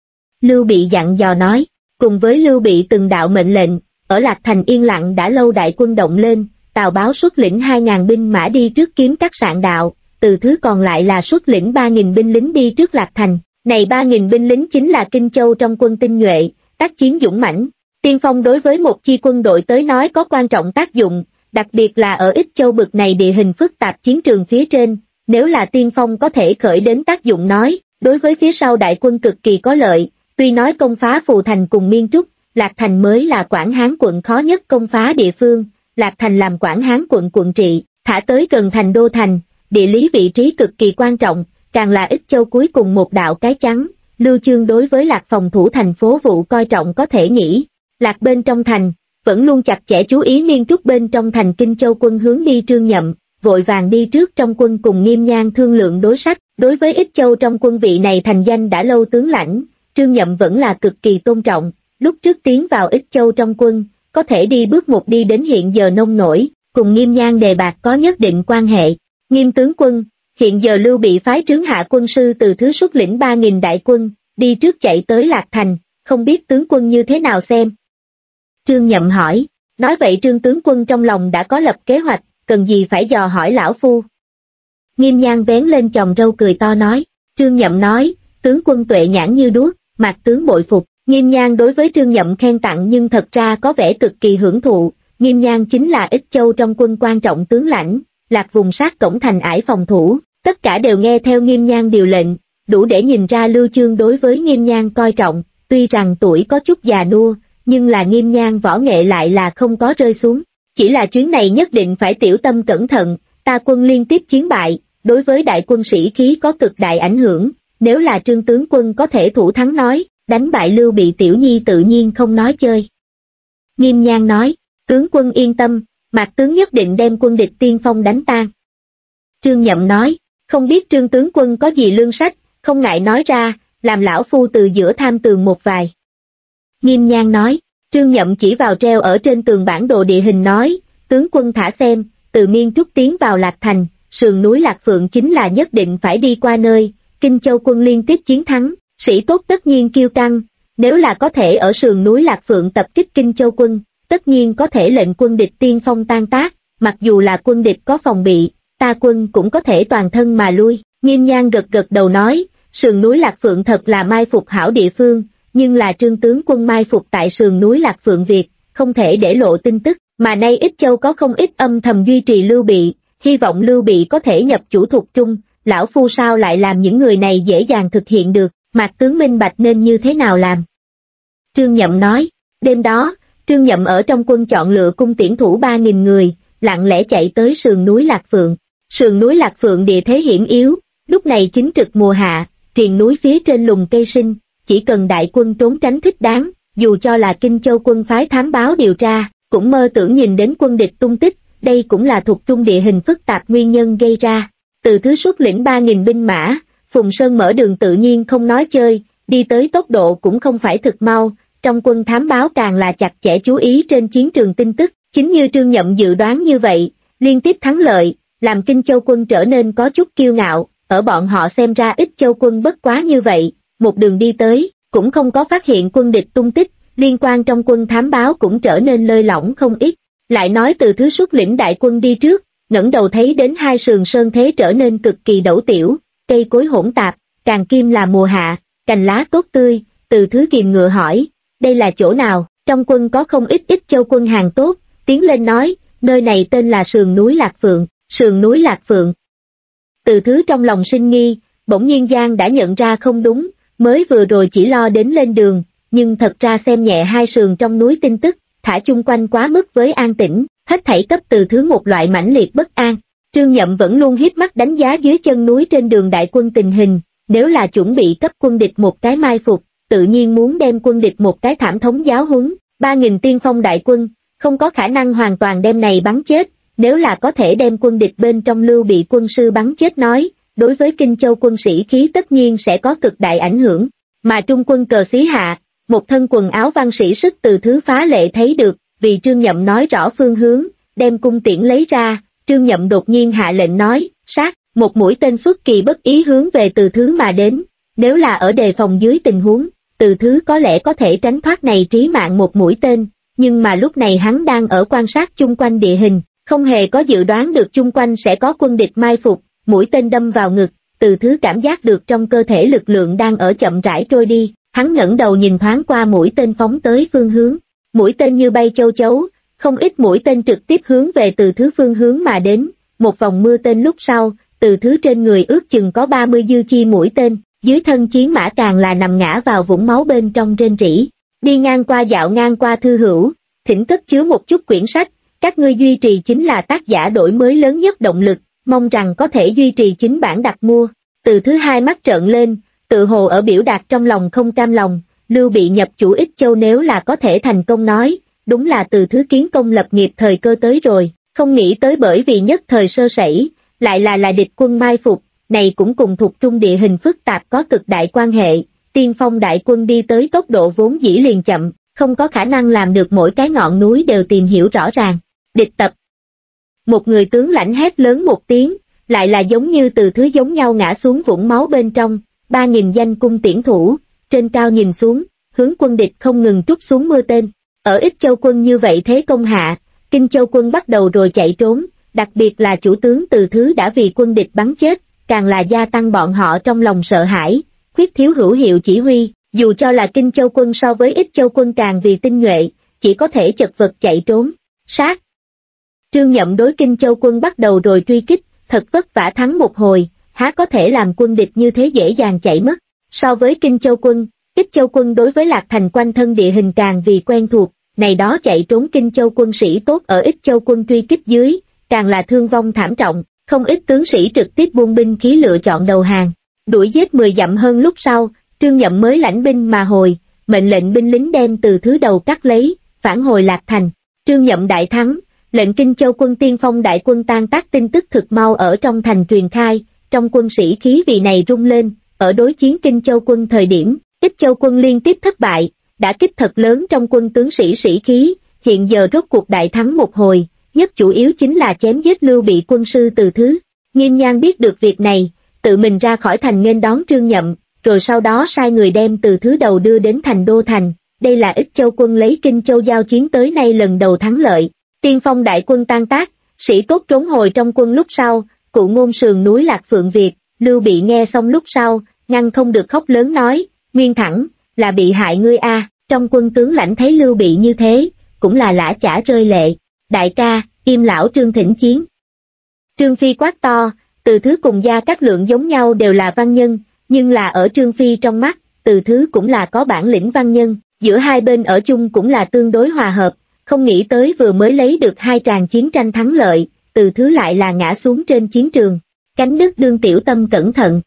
Lưu Bị dặn dò nói, cùng với Lưu Bị từng đạo mệnh lệnh, ở Lạc Thành yên lặng đã lâu đại quân động lên, Tào Báo xuất lĩnh 2.000 binh mã đi trước kiếm các sạn đạo, Từ Thứ còn lại là xuất lĩnh 3.000 binh lính đi trước Lạc Thành. Này 3.000 binh lính chính là Kinh Châu trong quân tinh nhuệ, tác chiến dũng mãnh. Tiên phong đối với một chi quân đội tới nói có quan trọng tác dụng, đặc biệt là ở Ích Châu bực này địa hình phức tạp chiến trường phía trên, nếu là tiên phong có thể khởi đến tác dụng nói, đối với phía sau đại quân cực kỳ có lợi, tuy nói công phá Phù Thành cùng Miên Trúc, Lạc Thành mới là Quảng Hán quận khó nhất công phá địa phương, Lạc Thành làm Quảng Hán quận quận trị, thả tới gần thành đô thành, địa lý vị trí cực kỳ quan trọng, càng là Ích Châu cuối cùng một đạo cái chắn, Lưu Chương đối với Lạc phòng thủ thành phố vụ coi trọng có thể nghĩ, Lạc bên trong thành, vẫn luôn chặt chẽ chú ý Miên Trúc bên trong thành Kinh Châu quân hướng đi Trương Nhậm, vội vàng đi trước trong quân cùng Nghiêm Nhan thương lượng đối sách, đối với Ích Châu trong quân vị này thành danh đã lâu tướng lãnh, Trương Nhậm vẫn là cực kỳ tôn trọng, lúc trước tiến vào Ích Châu trong quân, có thể đi bước một đi đến hiện giờ nông nổi, cùng Nghiêm Nhan đề bạc có nhất định quan hệ. Nghiêm tướng quân, hiện giờ Lưu Bị phái trướng hạ quân sư Từ Thứ xuất lĩnh 3.000 đại quân, đi trước chạy tới Lạc Thành, không biết tướng quân như thế nào xem. Trương Nhậm hỏi, nói vậy Trương tướng quân trong lòng đã có lập kế hoạch, cần gì phải dò hỏi lão phu. Nghiêm Nhan vén lên chòm râu cười to nói, Trương Nhậm nói, tướng quân tuệ nhãn như đuốc, mạc tướng bội phục. Nghiêm Nhan đối với Trương Nhậm khen tặng nhưng thật ra có vẻ cực kỳ hưởng thụ, Nghiêm Nhan chính là Ích Châu trong quân quan trọng tướng lãnh, Lạc vùng sát cổng thành ải phòng thủ, tất cả đều nghe theo Nghiêm Nhan điều lệnh, đủ để nhìn ra Lưu Chương đối với Nghiêm Nhan coi trọng, tuy rằng tuổi có chút già nua, nhưng là Nghiêm Nhan võ nghệ lại là không có rơi xuống, chỉ là chuyến này nhất định phải tiểu tâm cẩn thận, ta quân liên tiếp chiến bại, đối với đại quân sĩ khí có cực đại ảnh hưởng, nếu là Trương tướng quân có thể thủ thắng nói, đánh bại Lưu Bị tiểu nhi tự nhiên không nói chơi. Nghiêm Nhan nói, tướng quân yên tâm, mạc tướng nhất định đem quân địch tiên phong đánh tan. Trương Nhậm nói, không biết Trương tướng quân có gì lương sách, không ngại nói ra, làm lão phu từ giữa tham tường một vài. Nghiêm Nhan nói, Trương Nhậm chỉ vào treo ở trên tường bản đồ địa hình nói, tướng quân thả xem, từ Miên Trúc tiến vào Lạc Thành, sườn núi Lạc Phượng chính là nhất định phải đi qua nơi, Kinh Châu quân liên tiếp chiến thắng, sĩ tốt tất nhiên kiêu căng, nếu là có thể ở sườn núi Lạc Phượng tập kích Kinh Châu quân, tất nhiên có thể lệnh quân địch tiên phong tan tác, mặc dù là quân địch có phòng bị, ta quân cũng có thể toàn thân mà lui. Nghiêm Nhan gật gật đầu nói, sườn núi Lạc Phượng thật là mai phục hảo địa phương, nhưng là Trương tướng quân mai phục tại sườn núi Lạc Phượng Việt, không thể để lộ tin tức, mà nay Ích Châu có không ít âm thầm duy trì Lưu Bị, hy vọng Lưu Bị có thể nhập chủ thuộc trung, lão phu sao lại làm những người này dễ dàng thực hiện được, Mạc tướng minh bạch nên như thế nào làm. Trương Nhậm nói, đêm đó, Trương Nhậm ở trong quân chọn lựa cung tiễn thủ 3.000 người, lặng lẽ chạy tới sườn núi Lạc Phượng. Sườn núi Lạc Phượng địa thế hiểm yếu, lúc này chính trực mùa hạ, triền núi phía trên lùm cây sinh, chỉ cần đại quân trốn tránh thích đáng, dù cho là Kinh Châu quân phái thám báo điều tra, cũng mơ tưởng nhìn đến quân địch tung tích, đây cũng là thuộc trung địa hình phức tạp nguyên nhân gây ra. Từ Thứ xuất lĩnh 3.000 binh mã, Phùng Sơn mở đường tự nhiên không nói chơi, đi tới tốc độ cũng không phải thực mau, trong quân thám báo càng là chặt chẽ chú ý trên chiến trường tin tức, chính như Trương Nhậm dự đoán như vậy, liên tiếp thắng lợi, làm Kinh Châu quân trở nên có chút kiêu ngạo, ở bọn họ xem ra Ích Châu quân bất quá như vậy, một đường đi tới, cũng không có phát hiện quân địch tung tích, liên quan trong quân thám báo cũng trở nên lơi lỏng không ít, lại nói Từ Thứ xuất lĩnh đại quân đi trước, ngẩng đầu thấy đến hai sườn sơn thế trở nên cực kỳ đẩu tiểu, cây cối hỗn tạp, càng kim là mùa hạ, cành lá tốt tươi, Từ Thứ kìm ngựa hỏi, đây là chỗ nào, trong quân có không ít Ích Châu quân hàng tốt, tiến lên nói, nơi này tên là sườn núi Lạc Phượng, sườn núi Lạc Phượng. Từ Thứ trong lòng sinh nghi, bỗng nhiên Giang đã nhận ra không đúng, mới vừa rồi chỉ lo đến lên đường, nhưng thật ra xem nhẹ hai sườn trong núi tin tức, thả chung quanh quá mức với an tĩnh, hết thảy cấp từ thứ một loại mãnh liệt bất an. Trương Nhậm vẫn luôn hiếp mắt đánh giá dưới chân núi trên đường đại quân tình hình, nếu là chuẩn bị cấp quân địch một cái mai phục, tự nhiên muốn đem quân địch một cái thảm thống giáo huấn, 3.000 tiên phong đại quân, không có khả năng hoàn toàn đem này bắn chết, nếu là có thể đem quân địch bên trong Lưu Bị quân sư bắn chết nói, đối với Kinh Châu quân sĩ khí tất nhiên sẽ có cực đại ảnh hưởng, mà Trung quân cờ xí hạ, một thân quần áo văn sĩ sức từ thứ phá lệ thấy được, vì Trương Nhậm nói rõ phương hướng, đem cung tiễn lấy ra, Trương Nhậm đột nhiên hạ lệnh nói, sát, một mũi tên xuất kỳ bất ý hướng về từ thứ mà đến, nếu là ở đề phòng dưới tình huống, từ thứ có lẽ có thể tránh thoát này trí mạng một mũi tên, nhưng mà lúc này hắn đang ở quan sát chung quanh địa hình, không hề có dự đoán được chung quanh sẽ có quân địch mai phục, mũi tên đâm vào ngực, từ thứ cảm giác được trong cơ thể lực lượng đang ở chậm rãi trôi đi, hắn ngẩng đầu nhìn thoáng qua mũi tên phóng tới phương hướng, mũi tên như bay châu chấu, không ít mũi tên trực tiếp hướng về từ thứ phương hướng mà đến, một vòng mưa tên lúc sau, từ thứ trên người ước chừng có 30 dư chi mũi tên, dưới thân chiến mã càng là nằm ngã vào vũng máu bên trong rên rỉ, đi ngang qua dạo ngang qua thư hữu, thỉnh cất chứa một chút quyển sách, các ngươi duy trì chính là tác giả đổi mới lớn nhất động lực, mong rằng có thể duy trì chính bản đặt mua, từ thứ hai mắt trợn lên, tự hồ ở biểu đạt trong lòng không cam lòng, Lưu Bị nhập chủ Ích Châu nếu là có thể thành công nói, đúng là từ thứ kiến công lập nghiệp thời cơ tới rồi, không nghĩ tới bởi vì nhất thời sơ sẩy, lại là địch quân mai phục, này cũng cùng thuộc trung địa hình phức tạp có cực đại quan hệ, tiên phong đại quân đi tới tốc độ vốn dĩ liền chậm, không có khả năng làm được mỗi cái ngọn núi đều tìm hiểu rõ ràng. Địch tập. Một người tướng lãnh hét lớn một tiếng, lại là giống như từ thứ giống nhau ngã xuống vũng máu bên trong, 3.000 danh cung tiễn thủ, trên cao nhìn xuống, hướng quân địch không ngừng trút xuống mưa tên. Ở Ích Châu quân như vậy thế công hạ, Kinh Châu quân bắt đầu rồi chạy trốn, đặc biệt là chủ tướng từ thứ đã vì quân địch bắn chết, càng là gia tăng bọn họ trong lòng sợ hãi, khuyết thiếu hữu hiệu chỉ huy, dù cho là Kinh Châu quân so với Ích Châu quân càng vì tinh nhuệ, chỉ có thể chật vật chạy trốn, sát. Trương Nhậm đối Kinh Châu quân bắt đầu rồi truy kích, thật vất vả thắng một hồi, há có thể làm quân địch như thế dễ dàng chạy mất, so với Kinh Châu quân, Ích Châu quân đối với Lạc Thành quanh thân địa hình càng vì quen thuộc, này đó chạy trốn Kinh Châu quân sĩ tốt ở Ích Châu quân truy kích dưới, càng là thương vong thảm trọng, không ít tướng sĩ trực tiếp buông binh khí lựa chọn đầu hàng, đuổi giết 10 dặm hơn lúc sau, Trương Nhậm mới lãnh binh mà hồi, mệnh lệnh binh lính đem từ thứ đầu cắt lấy, phản hồi Lạc Thành, Trương Nhậm đại thắng, lệnh Kinh Châu quân tiên phong đại quân tan tác tin tức thực mau ở trong thành truyền khai, trong quân sĩ khí vì này rung lên, ở đối chiến Kinh Châu quân thời điểm, Ích Châu quân liên tiếp thất bại, đã kích thật lớn trong quân tướng sĩ sĩ khí, hiện giờ rốt cuộc đại thắng một hồi, nhất chủ yếu chính là chém giết Lưu Bị quân sư từ thứ. Nghiêm Nhan biết được việc này, tự mình ra khỏi thành nghênh đón Trương Nhậm, rồi sau đó sai người đem từ thứ đầu đưa đến thành Đô Thành, đây là Ích Châu quân lấy Kinh Châu giao chiến tới nay lần đầu thắng lợi. Tiên phong đại quân tan tác, sĩ tốt trốn hồi trong quân lúc sau, cụ ngôn sườn núi Lạc Phượng Việt, Lưu Bị nghe xong lúc sau, ngăn không được khóc lớn nói, Nguyên Thẳng, là bị hại ngươi a. Trong quân tướng lãnh thấy Lưu Bị như thế, cũng là lã chả rơi lệ, đại ca, im lão Trương thỉnh chiến. Trương Phi quát to, từ thứ cùng Gia Cát Lượng giống nhau đều là văn nhân, nhưng là ở Trương Phi trong mắt, từ thứ cũng là có bản lĩnh văn nhân, giữa hai bên ở chung cũng là tương đối hòa hợp. Không nghĩ tới vừa mới lấy được 2 tràng chiến tranh thắng lợi, từ thứ lại là ngã xuống trên chiến trường. Cánh Đức đương tiểu tâm cẩn thận.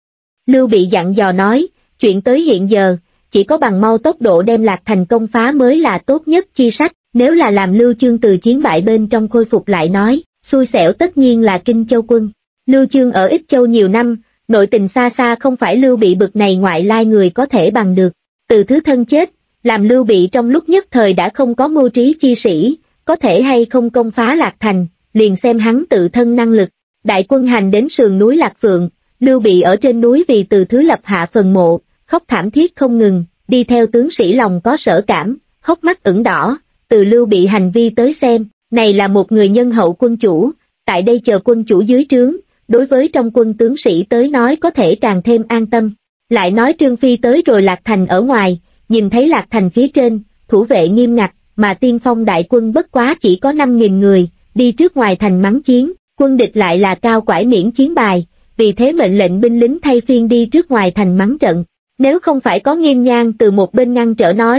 Lưu Bị dặn dò nói, chuyện tới hiện giờ, chỉ có bằng mau tốc độ đem Lạc Thành công phá mới là tốt nhất chi sách, nếu là làm Lưu Chương từ chiến bại bên trong khôi phục lại nói, xui xẻo tất nhiên là Kinh Châu quân. Lưu Chương ở Ích Châu nhiều năm, nội tình xa xa không phải Lưu Bị bực này ngoại lai người có thể bằng được. Từ thứ thân chết, làm Lưu Bị trong lúc nhất thời đã không có mưu trí chi sĩ, có thể hay không công phá Lạc Thành, liền xem hắn tự thân năng lực. Đại quân hành đến sườn núi Lạc Phượng, Lưu Bị ở trên núi vì từ thứ lập hạ phần mộ, khóc thảm thiết không ngừng, đi theo tướng sĩ lòng có sở cảm, hốc mắt ửng đỏ, từ Lưu Bị hành vi tới xem, này là một người nhân hậu quân chủ, tại đây chờ quân chủ dưới trướng, đối với trong quân tướng sĩ tới nói có thể càng thêm an tâm. Lại nói Trương Phi tới rồi Lạc Thành ở ngoài, nhìn thấy Lạc Thành phía trên, thủ vệ nghiêm ngặt, mà tiên phong đại quân bất quá chỉ có 5.000 người, đi trước ngoài thành mắng chiến, quân địch lại là cao quải miễn chiến bài, vì thế mệnh lệnh binh lính thay phiên đi trước ngoài thành mắng trận. Nếu không phải có Nghiêm Nhan từ một bên ngăn trở nói,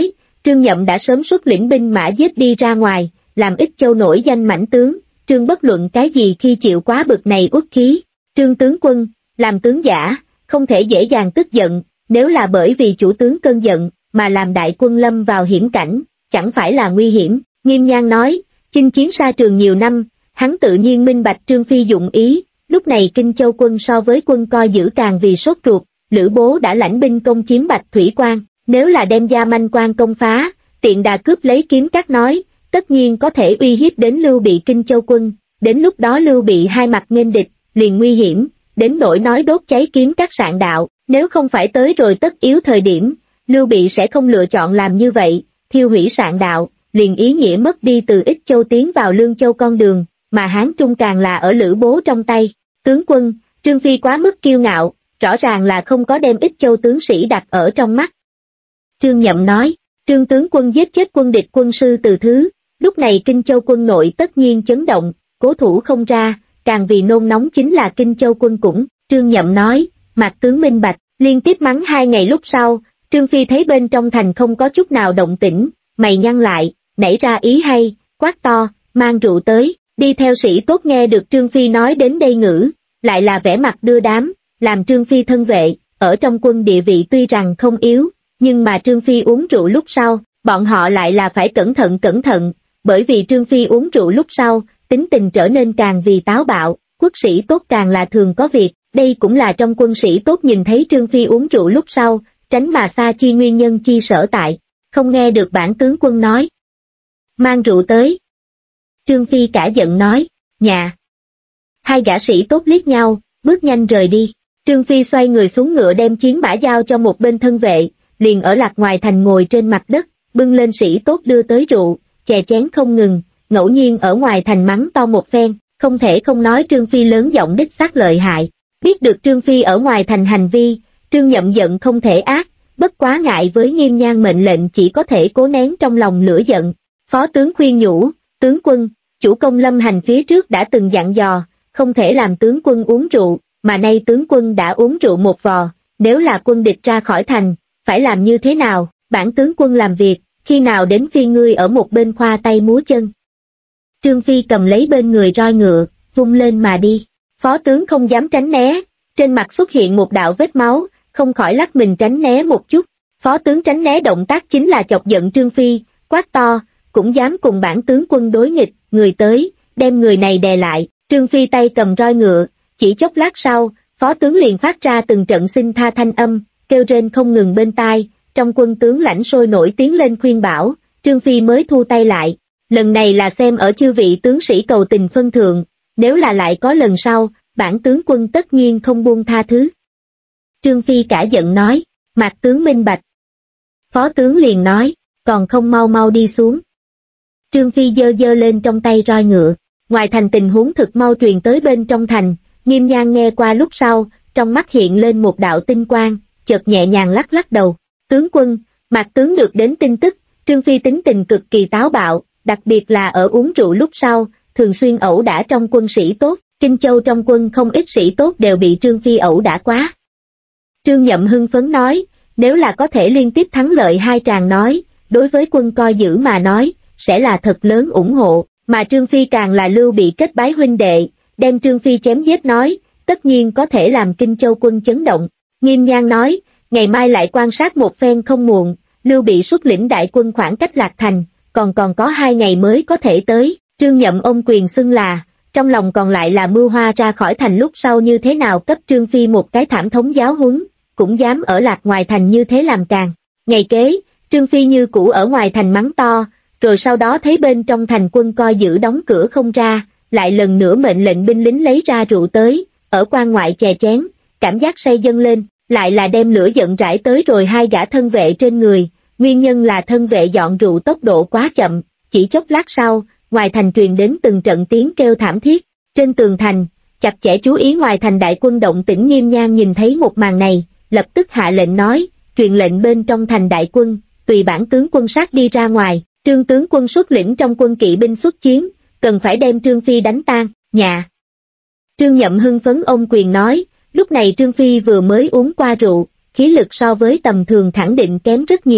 Trương Nhậm đã sớm xuất lĩnh binh mã giết đi ra ngoài, làm Ích Châu nổi danh mãnh tướng, Trương bất luận cái gì khi chịu quá bực này uất khí. Trương tướng quân, làm tướng giả, không thể dễ dàng tức giận, nếu là bởi vì chủ tướng cơn giận, mà làm đại quân lâm vào hiểm cảnh, chẳng phải là nguy hiểm. Nghiêm Nhan nói, chinh chiến xa trường nhiều năm, hắn tự nhiên minh bạch Trương Phi dụng ý, lúc này Kinh Châu quân so với quân coi giữ càng vì sốt ruột, Lữ Bố đã lãnh binh công chiếm Bạch Thủy Quan, nếu là đem Gia Manh Quan công phá, tiện đà cướp lấy kiếm cát nói, tất nhiên có thể uy hiếp đến Lưu Bị Kinh Châu quân, đến lúc đó Lưu Bị hai mặt nghênh địch, liền nguy hiểm, đến nỗi nói đốt cháy kiếm cát sạn đạo, nếu không phải tới rồi tất yếu thời điểm, Lưu Bị sẽ không lựa chọn làm như vậy, thiêu hủy sạn đạo, liền ý nghĩa mất đi từ Ích Châu tiến vào Lương Châu con đường, mà Hán Trung càng là ở Lữ Bố trong tay. Tướng quân, Trương Phi quá mức kiêu ngạo, rõ ràng là không có đem Ích Châu tướng sĩ đặt ở trong mắt. Trương Nhậm nói, Trương tướng quân giết chết quân địch quân sư Từ Thứ, lúc này Kinh Châu quân nội tất nhiên chấn động, cố thủ không ra, càng vì nôn nóng chính là Kinh Châu quân cũng. Trương Nhậm nói, Mạc tướng minh bạch, liên tiếp mắng 2 ngày lúc sau, Trương Phi thấy bên trong thành không có chút nào động tĩnh, mày nhăn lại, nảy ra ý hay, quát to, mang rượu tới, đi theo sĩ tốt nghe được Trương Phi nói đến đây ngữ, lại là vẻ mặt đưa đám, làm Trương Phi thân vệ, ở trong quân địa vị tuy rằng không yếu, nhưng mà Trương Phi uống rượu lúc sau, bọn họ lại là phải cẩn thận, bởi vì Trương Phi uống rượu lúc sau, tính tình trở nên càng vì táo bạo, quốc sĩ tốt càng là thường có việc, đây cũng là trong quân sĩ tốt nhìn thấy Trương Phi uống rượu lúc sau, tránh mà xa chi nguyên nhân chi sở tại, không nghe được bản tướng quân nói. Mang rượu tới. Trương Phi cả giận nói, nhà. Hai gã sĩ tốt liếc nhau, bước nhanh rời đi. Trương Phi xoay người xuống ngựa đem chiến mã giao cho một bên thân vệ, liền ở lạc ngoài thành ngồi trên mặt đất, bưng lên sĩ tốt đưa tới rượu, chè chén không ngừng, ngẫu nhiên ở ngoài thành mắng to một phen, không thể không nói Trương Phi lớn giọng đích xác lợi hại. Biết được Trương Phi ở ngoài thành hành vi, Trương Nhậm giận không thể ác, bất quá ngại với Nghiêm Nhan mệnh lệnh chỉ có thể cố nén trong lòng lửa giận. Phó tướng khuyên nhủ, tướng quân, chủ công lâm hành phía trước đã từng dặn dò, không thể làm tướng quân uống rượu, mà nay tướng quân đã uống rượu một vò, nếu là quân địch ra khỏi thành, phải làm như thế nào, bản tướng quân làm việc, khi nào đến phi ngươi ở một bên khoa tay múa chân. Trương Phi cầm lấy bên người roi ngựa, vung lên mà đi, phó tướng không dám tránh né, trên mặt xuất hiện một đạo vết máu, không khỏi lắc mình tránh né một chút, phó tướng tránh né động tác chính là chọc giận Trương Phi, quát to, cũng dám cùng bản tướng quân đối nghịch, người tới, đem người này đè lại, Trương Phi tay cầm roi ngựa, chỉ chốc lát sau, phó tướng liền phát ra từng trận xin tha thanh âm, kêu rên không ngừng bên tai, trong quân tướng lãnh sôi nổi tiến lên khuyên bảo, Trương Phi mới thu tay lại, lần này là xem ở chư vị tướng sĩ cầu tình phân thượng, nếu là lại có lần sau, bản tướng quân tất nhiên không buông tha thứ. Trương Phi cả giận nói, Mạc tướng minh bạch. Phó tướng liền nói, còn không mau mau đi xuống. Trương Phi giơ lên trong tay roi ngựa, ngoài thành tình huống thực mau truyền tới bên trong thành, Nghiêm Nhan nghe qua lúc sau, trong mắt hiện lên một đạo tinh quang, chợt nhẹ nhàng lắc lắc đầu, tướng quân, Mạc tướng được đến tin tức, Trương Phi tính tình cực kỳ táo bạo, đặc biệt là ở uống rượu lúc sau, thường xuyên ẩu đả trong quân sĩ tốt, Kinh Châu trong quân không ít sĩ tốt đều bị Trương Phi ẩu đả quá. Trương Nhậm hưng phấn nói, nếu là có thể liên tiếp thắng lợi 2 tràng nói, đối với quân coi giữ mà nói, sẽ là thật lớn ủng hộ, mà Trương Phi càng là Lưu Bị kết bái huynh đệ, đem Trương Phi chém giết nói, tất nhiên có thể làm Kinh Châu quân chấn động. Nghiêm Nhan nói, ngày mai lại quan sát một phen không muộn, Lưu Bị xuất lĩnh đại quân khoảng cách Lạc Thành, còn có 2 ngày mới có thể tới, Trương Nhậm ôm quyền xưng là, trong lòng còn lại là mưu hoa ra khỏi thành lúc sau như thế nào cấp Trương Phi một cái thảm thống giáo huấn, cũng dám ở Lạc ngoài thành như thế làm càng. Ngày kế, Trương Phi như cũ ở ngoài thành mắng to, rồi sau đó thấy bên trong thành quân coi giữ đóng cửa không ra, lại lần nữa mệnh lệnh binh lính lấy ra rượu tới, ở quan ngoại chè chén, cảm giác say dâng lên, lại là đem lửa giận rải tới rồi 2 gã thân vệ trên người, nguyên nhân là thân vệ dọn rượu tốc độ quá chậm, chỉ chốc lát sau, ngoài thành truyền đến từng trận tiếng kêu thảm thiết, trên tường thành, chặt chẽ chú ý ngoài thành đại quân động tĩnh. Nghiêm Nhan nhìn thấy một màn này, lập tức hạ lệnh nói, truyền lệnh bên trong thành đại quân, tùy bản tướng quân sát đi ra ngoài, Trương tướng quân xuất lĩnh trong quân kỵ binh xuất chiến, cần phải đem Trương Phi đánh tan, nhà. Trương Nhậm hưng phấn ôm quyền nói, lúc này Trương Phi vừa mới uống qua rượu, khí lực so với tầm thường khẳng định kém rất nhiều,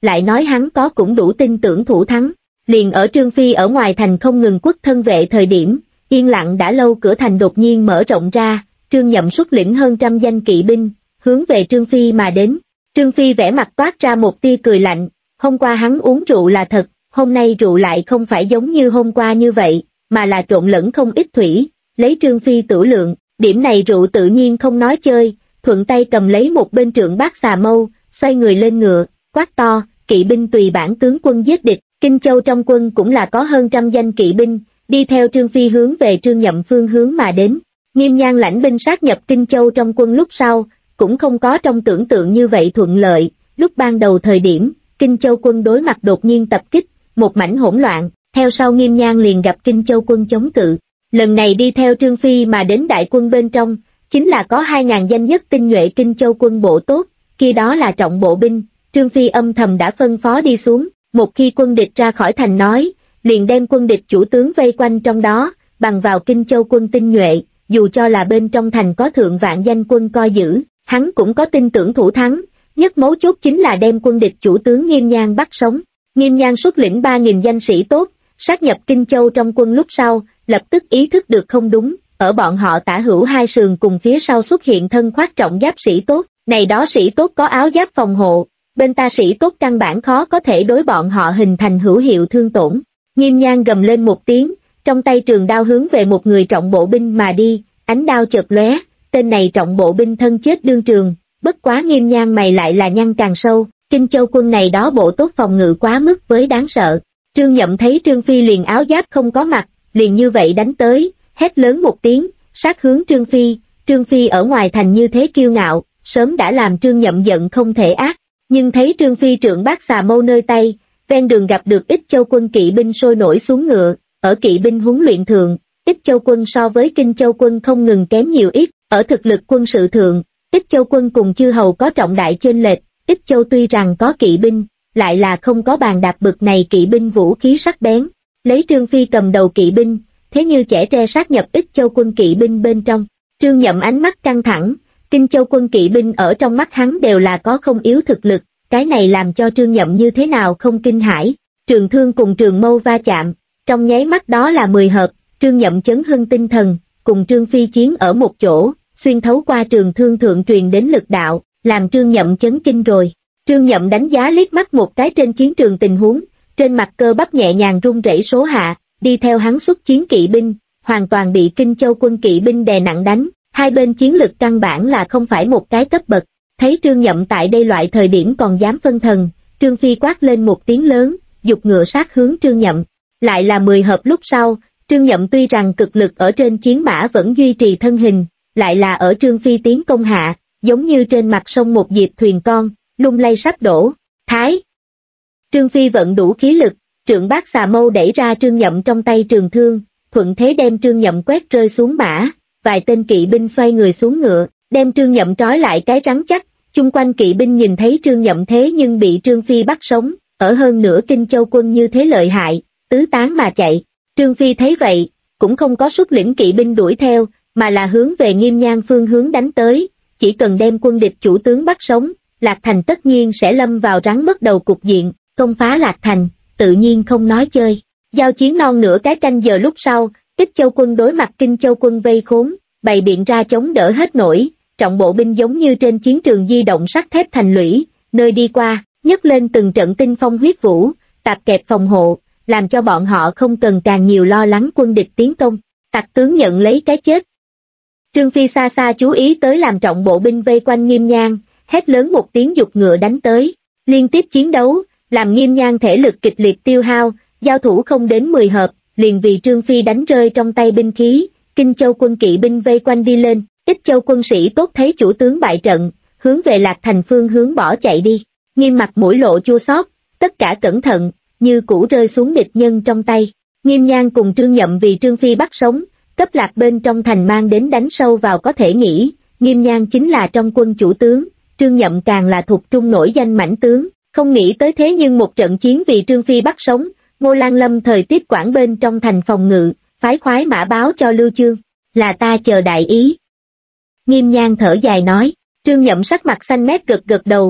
lại nói hắn có cũng đủ tin tưởng thủ thắng. Liền ở Trương Phi ở ngoài thành không ngừng quất thân vệ thời điểm, yên lặng đã lâu cửa thành đột nhiên mở rộng ra, Trương Nhậm xuất lĩnh hơn 100 danh kỵ binh, hướng về Trương Phi mà đến. Trương Phi vẻ mặt toát ra một tia cười lạnh, hôm qua hắn uống rượu là thật, hôm nay rượu lại không phải giống như hôm qua như vậy, mà là trộn lẫn không ít thủy, lấy Trương Phi tửu lượng, điểm này rượu tự nhiên không nói chơi, thuận tay cầm lấy một bên trượng bát xà mâu, xoay người lên ngựa, quát to, kỵ binh tùy bản tướng quân giết địch. Kinh Châu trong quân cũng là có hơn 100 danh kỵ binh, đi theo Trương Phi hướng về Trương Nhậm phương hướng mà đến. Nghiêm Nhan lãnh binh sát nhập Kinh Châu trong quân lúc sau, cũng không có trong tưởng tượng như vậy thuận lợi. Lúc ban đầu thời điểm, Kinh Châu quân đối mặt đột nhiên tập kích, một mảnh hỗn loạn, theo sau Nghiêm Nhan liền gặp Kinh Châu quân chống cự. Lần này đi theo Trương Phi mà đến đại quân bên trong, chính là có 2.000 danh nhất tinh nhuệ Kinh Châu quân bộ tốt, kia đó là trọng bộ binh. Trương Phi âm thầm đã phân phó đi xuống, một khi quân địch ra khỏi thành nói, liền đem quân địch chủ tướng vây quanh trong đó, bằng vào Kinh Châu quân tinh nhuệ, dù cho là bên trong thành có thượng vạn danh quân coi giữ, hắn cũng có tin tưởng thủ thắng, nhất mấu chốt chính là đem quân địch chủ tướng Nghiêm Nhan bắt sống. Nghiêm Nhan xuất lĩnh 3.000 danh sĩ tốt, sát nhập Kinh Châu trong quân lúc sau, lập tức ý thức được không đúng, ở bọn họ tả hữu hai sườn cùng phía sau xuất hiện thân khoác trọng giáp sĩ tốt, này đó sĩ tốt có áo giáp phòng hộ, bên ta sĩ tốt căn bản khó có thể đối bọn họ hình thành hữu hiệu thương tổn. Nghiêm Nhan gầm lên một tiếng, trong tay trường đao hướng về một người trọng bộ binh mà đi, ánh đao chợt lóe, tên này trọng bộ binh thân chết đương trường, bất quá Nghiêm Nhan mày lại là nhăn càng sâu, Kinh Châu quân này đó bộ tốt phòng ngự quá mức với đáng sợ. Trương Nhậm thấy Trương Phi liền áo giáp không có mặt, liền như vậy đánh tới, hét lớn một tiếng, sát hướng Trương Phi. Trương Phi ở ngoài thành như thế kiêu ngạo, sớm đã làm Trương Nhậm giận không thể ác, nhưng thấy Trương Phi trượng bát xà mâu nơi tay, ven đường gặp được Ích Châu quân kỵ binh sôi nổi xuống ngựa, ở kỵ binh huấn luyện thượng, Ích Châu quân so với Kinh Châu quân không ngừng kém nhiều ít, ở thực lực quân sự thượng, Ích Châu quân cùng chư hầu có trọng đại chênh lệch, Ích Châu tuy rằng có kỵ binh, lại là không có bàn đạp bực này kỵ binh vũ khí sắc bén, lấy Trương Phi cầm đầu kỵ binh, thế như chẻ tre sát nhập Ích Châu quân kỵ binh bên trong. Trương Nhậm ánh mắt căng thẳng, Kinh Châu quân kỵ binh ở trong mắt hắn đều là có không yếu thực lực, cái này làm cho Trương Nhậm như thế nào không kinh hãi. Trường thương cùng trường mâu va chạm, trong nháy mắt đó là 10 hợp, Trương Nhậm chấn hưng tinh thần, cùng Trương Phi chiến ở một chỗ, xuyên thấu qua trường thương thượng truyền đến lực đạo, làm Trương Nhậm chấn kinh rồi. Trương Nhậm đánh giá liếc mắt một cái trên chiến trường tình huống, trên mặt cơ bắp nhẹ nhàng run rẩy số hạ, đi theo hắn xuất chiến kỵ binh, hoàn toàn bị Kinh Châu quân kỵ binh đè nặng đánh, hai bên chiến lực căn bản là không phải một cái cấp bậc. Thấy Trương Nhậm tại đây loại thời điểm còn dám phân thần, Trương Phi quát lên một tiếng lớn, dục ngựa sát hướng Trương Nhậm. Lại là 10 hợp lúc sau, Trương Nhậm tuy rằng cực lực ở trên chiến mã vẫn duy trì thân hình, lại là ở Trương Phi tiến công hạ, giống như trên mặt sông một diệp thuyền con, lung lay sắp đổ. Thái! Trương Phi vận đủ khí lực, trượng bát xà mâu đẩy ra Trương Nhậm trong tay trường thương, thuận thế đem Trương Nhậm quét rơi xuống mã, vài tên kỵ binh xoay người xuống ngựa, đem Trương Nhậm trói lại cái rắn chắc, chung quanh kỵ binh nhìn thấy Trương Nhậm thế nhưng bị Trương Phi bắt sống, ở hơn nửa Kinh Châu quân như thế lợi hại, tứ tán mà chạy. Trương Phi thấy vậy, cũng không có xuất lĩnh kỵ binh đuổi theo, mà là hướng về Nghiêm Nhan phương hướng đánh tới, chỉ cần đem quân địch chủ tướng bắt sống, Lạc Thành tất nhiên sẽ lâm vào rắn mất đầu cục diện, công phá Lạc Thành, tự nhiên không nói chơi. Giao chiến non nửa cái canh giờ lúc sau, Ích Châu quân đối mặt Kinh Châu quân vây khốn, bày biện ra chống đỡ hết nổi, trọng bộ binh giống như trên chiến trường di động sắt thép thành lũy, nơi đi qua, nhấc lên từng trận tinh phong huyết vũ, tạp kẹp phòng hộ, làm cho bọn họ không cần càng nhiều lo lắng quân địch tiến công, tặc tướng nhận lấy cái chết. Trương Phi xa xa chú ý tới làm trọng bộ binh vây quanh Nghiêm Nhan, hét lớn một tiếng dục ngựa đánh tới, liên tiếp chiến đấu, làm Nghiêm Nhan thể lực kịch liệt tiêu hao, giao thủ không đến 10 hợp, liền vì Trương Phi đánh rơi trong tay binh khí, Kinh Châu quân kỵ binh vây quanh đi lên, Ích Châu quân sĩ tốt thấy chủ tướng bại trận, hướng về Lạc Thành phương hướng bỏ chạy đi, Nghiêm mặt mũi lộ chua xót, tất cả cẩn thận, như cũ rơi xuống địch nhân trong tay. Nghiêm Nhan cùng Trương Nhậm vì Trương Phi bắt sống, cấp Lạc bên trong thành mang đến đánh sâu vào có thể nghĩ, Nghiêm Nhan chính là trong quân chủ tướng, Trương Nhậm càng là thuộc trung nổi danh mãnh tướng, không nghĩ tới thế nhưng một trận chiến vì Trương Phi bắt sống, Ngô Lan Lâm thời tiếp quản bên trong thành phòng ngự, phái khoái mã báo cho Lưu Chương, là ta chờ đại ý. Nghiêm Nhan thở dài nói, Trương Nhậm sắc mặt xanh mét gật gật đầu,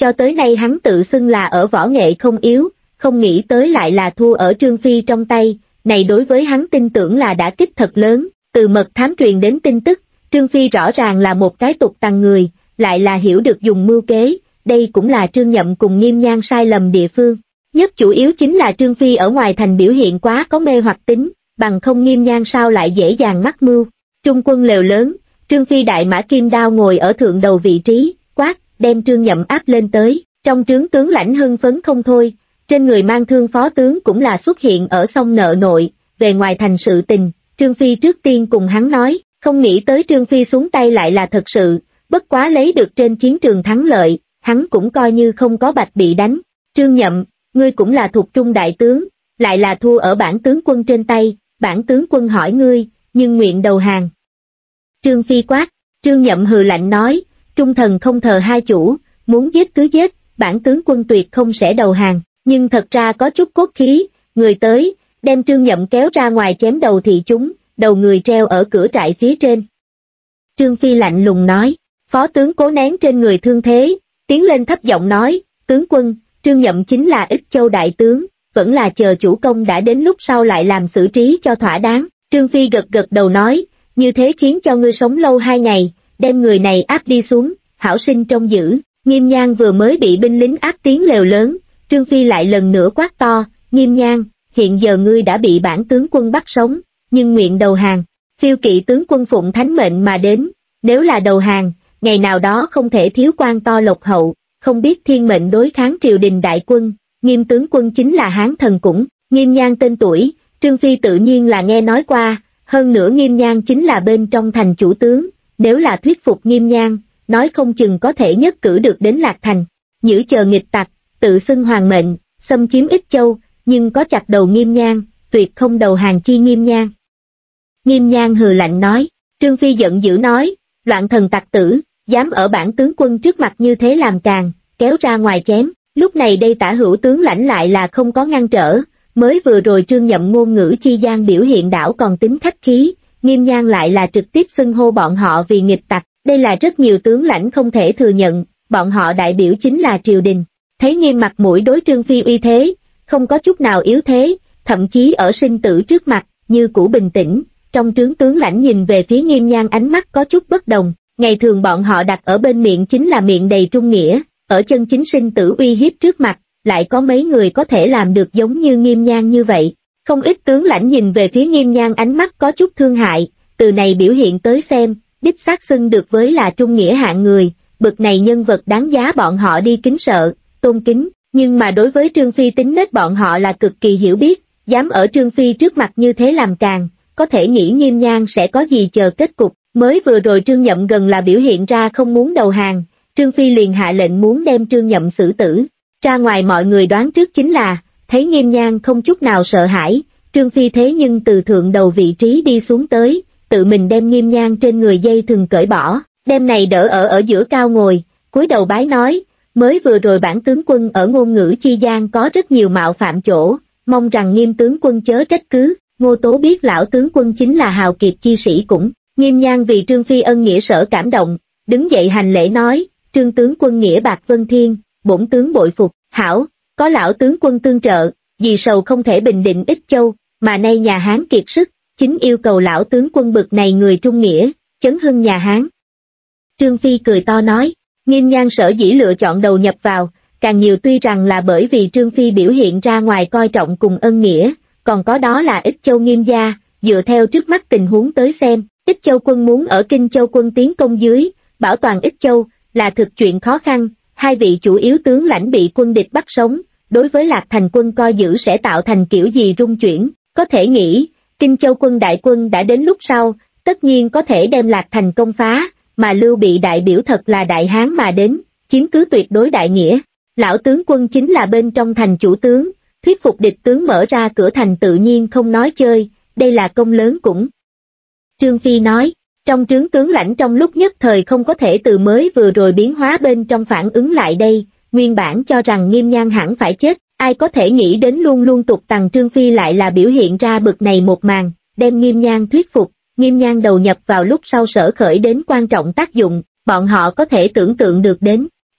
cho tới nay hắn tự xưng là ở võ nghệ không yếu, không nghĩ tới lại là thua ở Trương Phi trong tay, này đối với hắn tin tưởng là đã kích thật lớn, từ mật thám truyền đến tin tức, Trương Phi rõ ràng là một cái tục tằng người, lại là hiểu được dùng mưu kế, đây cũng là Trương Nhậm cùng Nghiêm Nhan sai lầm địa phương. Nhất chủ yếu chính là Trương Phi ở ngoài thành biểu hiện quá có mê hoặc tính, bằng không Nghiêm Nhan sao lại dễ dàng mắc mưu. Trung quân lều lớn, Trương Phi đại mã kim đao ngồi ở thượng đầu vị trí, quát, đem Trương Nhậm áp lên tới, trong trướng tướng lãnh hưng phấn không thôi, trên người mang thương phó tướng cũng là xuất hiện ở sông nợ nội, về ngoài thành sự tình, Trương Phi trước tiên cùng hắn nói, không nghĩ tới Trương Phi xuống tay lại là thật sự, bất quá lấy được trên chiến trường thắng lợi, hắn cũng coi như không có bạch bị đánh. Trương Nhậm, ngươi cũng là thuộc trung đại tướng, lại là thua ở bản tướng quân trên tay, bản tướng quân hỏi ngươi, nhưng nguyện đầu hàng. Trương Phi quát, Trương Nhậm hừ lạnh nói, trung thần không thờ hai chủ, muốn giết cứ giết, bản tướng quân tuyệt không sẽ đầu hàng, nhưng thật ra có chút cốt khí, người tới, đem Trương Nhậm kéo ra ngoài chém đầu thị chúng, đầu người treo ở cửa trại phía trên. Trương Phi lạnh lùng nói, phó tướng cố nén trên người thương thế, tiến lên thấp giọng nói, tướng quân, Trương Nhậm chính là Ích Châu đại tướng, vẫn là chờ chủ công đã đến lúc sau lại làm xử trí cho thỏa đáng. Trương Phi gật gật đầu nói, như thế khiến cho ngươi sống lâu 2 ngày, đem người này áp đi xuống, hảo sinh trông giữ. Nghiêm Nhan vừa mới bị binh lính áp tiến lều lớn, Trương Phi lại lần nữa quát to, Nghiêm Nhan, hiện giờ ngươi đã bị bản tướng quân bắt sống, nhưng nguyện đầu hàng. Phiêu kỵ tướng quân phụng thánh mệnh mà đến, nếu là đầu hàng, ngày nào đó không thể thiếu quan to lộc hậu, không biết thiên mệnh đối kháng triều đình đại quân, Nghiêm tướng quân chính là Hán thần cũng. Nghiêm Nhan tên tuổi, Trương Phi tự nhiên là nghe nói qua, hơn nữa Nghiêm Nhan chính là bên trong thành chủ tướng, nếu là thuyết phục Nghiêm Nhan, nói không chừng có thể nhất cử được đến Lạc Thành. Nhữ chờ nghịch tặc, tự xưng hoàng mệnh, xâm chiếm Ích Châu, nhưng có chặt đầu Nghiêm Nhan, tuyệt không đầu hàng chi Nghiêm Nhan. Nghiêm Nhan hừ lạnh nói, Trương Phi giận dữ nói, loạn thần tặc tử, dám ở bản tướng quân trước mặt như thế làm càn, kéo ra ngoài chém. Lúc này đây Tả Hữu tướng lãnh lại là không có ngăn trở, mới vừa rồi Trương Nhậm ngôn ngữ chi gian biểu hiện đảo còn tính khách khí, Nghiêm Nhan lại là trực tiếp xưng hô bọn họ vì nghịch tặc, đây là rất nhiều tướng lãnh không thể thừa nhận, bọn họ đại biểu chính là triều đình. Thấy Nghiêm mặt mũi đối Trương Phi uy thế, không có chút nào yếu thế, thậm chí ở sinh tử trước mặt, như cũ bình tĩnh, trong trướng tướng lãnh nhìn về phía Nghiêm Nhan ánh mắt có chút bất đồng, ngày thường bọn họ đặt ở bên miệng chính là miệng đầy trung nghĩa, ở chân chính sinh tử uy hiếp trước mặt, lại có mấy người có thể làm được giống như Nghiêm Nhan như vậy. Không ít tướng lãnh nhìn về phía Nghiêm Nhan ánh mắt có chút thương hại, từ này biểu hiện tới xem, đích xác xưng được với là trung nghĩa hạng người, bực này nhân vật đáng giá bọn họ đi kính sợ, tôn kính, nhưng mà đối với Trương Phi tính nết bọn họ là cực kỳ hiểu biết, dám ở Trương Phi trước mặt như thế làm càn, có thể nghĩ Nghiêm Nhan sẽ có gì chờ kết cục. Mới vừa rồi Trương Nhậm gần là biểu hiện ra không muốn đầu hàng, Trương Phi liền hạ lệnh muốn đem Trương Nhậm xử tử. Ra ngoài mọi người đoán trước chính là, thấy Nghiêm Nhan không chút nào sợ hãi, Trương Phi thế nhưng từ thượng đầu vị trí đi xuống tới, tự mình đem Nghiêm Nhan trên người dây thừng cởi bỏ, đem này đỡ ở giữa cao ngồi, cúi đầu bái nói, mới vừa rồi bản tướng quân ở ngôn ngữ chi gian có rất nhiều mạo phạm chỗ, mong rằng Nghiêm tướng quân chớ trách cứ. Ngô Tố biết lão tướng quân chính là hào kiệt chi sĩ cũng. Nghiêm Nhan vì Trương Phi ân nghĩa sở cảm động, đứng dậy hành lễ nói, Trương tướng quân nghĩa bạc vân thiên, bổn tướng bội phục, hảo, có lão tướng quân tương trợ, vì sầu không thể bình định Ích Châu, mà nay nhà Hán kiệt sức, chính yêu cầu lão tướng quân bực này người trung nghĩa, chấn hưng nhà Hán. Trương Phi cười to nói, Nghiêm Nhan sở dĩ lựa chọn đầu nhập vào, càng nhiều tuy rằng là bởi vì Trương Phi biểu hiện ra ngoài coi trọng cùng ân nghĩa, còn có đó là Ích Châu Nghiêm gia, dựa theo trước mắt tình huống tới xem. Ích Châu quân muốn ở Kinh Châu quân tiến công dưới, bảo toàn Ích Châu, là thực chuyện khó khăn, hai vị chủ yếu tướng lãnh bị quân địch bắt sống, đối với Lạc Thành quân coi giữ sẽ tạo thành kiểu gì rung chuyển, có thể nghĩ, Kinh Châu quân đại quân đã đến lúc sau, tất nhiên có thể đem Lạc Thành công phá, mà Lưu Bị đại biểu thật là đại hán mà đến, chiếm cứ tuyệt đối đại nghĩa. Lão tướng quân chính là bên trong thành chủ tướng, thuyết phục địch tướng mở ra cửa thành tự nhiên không nói chơi, đây là công lớn cũng. Trương Phi nói, trong trướng tướng lãnh trong lúc nhất thời không có thể từ mới vừa rồi biến hóa bên trong phản ứng lại đây, nguyên bản cho rằng Nghiêm Nhan hẳn phải chết, ai có thể nghĩ đến luôn luôn tục tằng Trương Phi lại là biểu hiện ra bực này một màn, đem Nghiêm Nhan thuyết phục, Nghiêm Nhan đầu nhập vào lúc sau sở khởi đến quan trọng tác dụng, bọn họ có thể tưởng tượng được đến.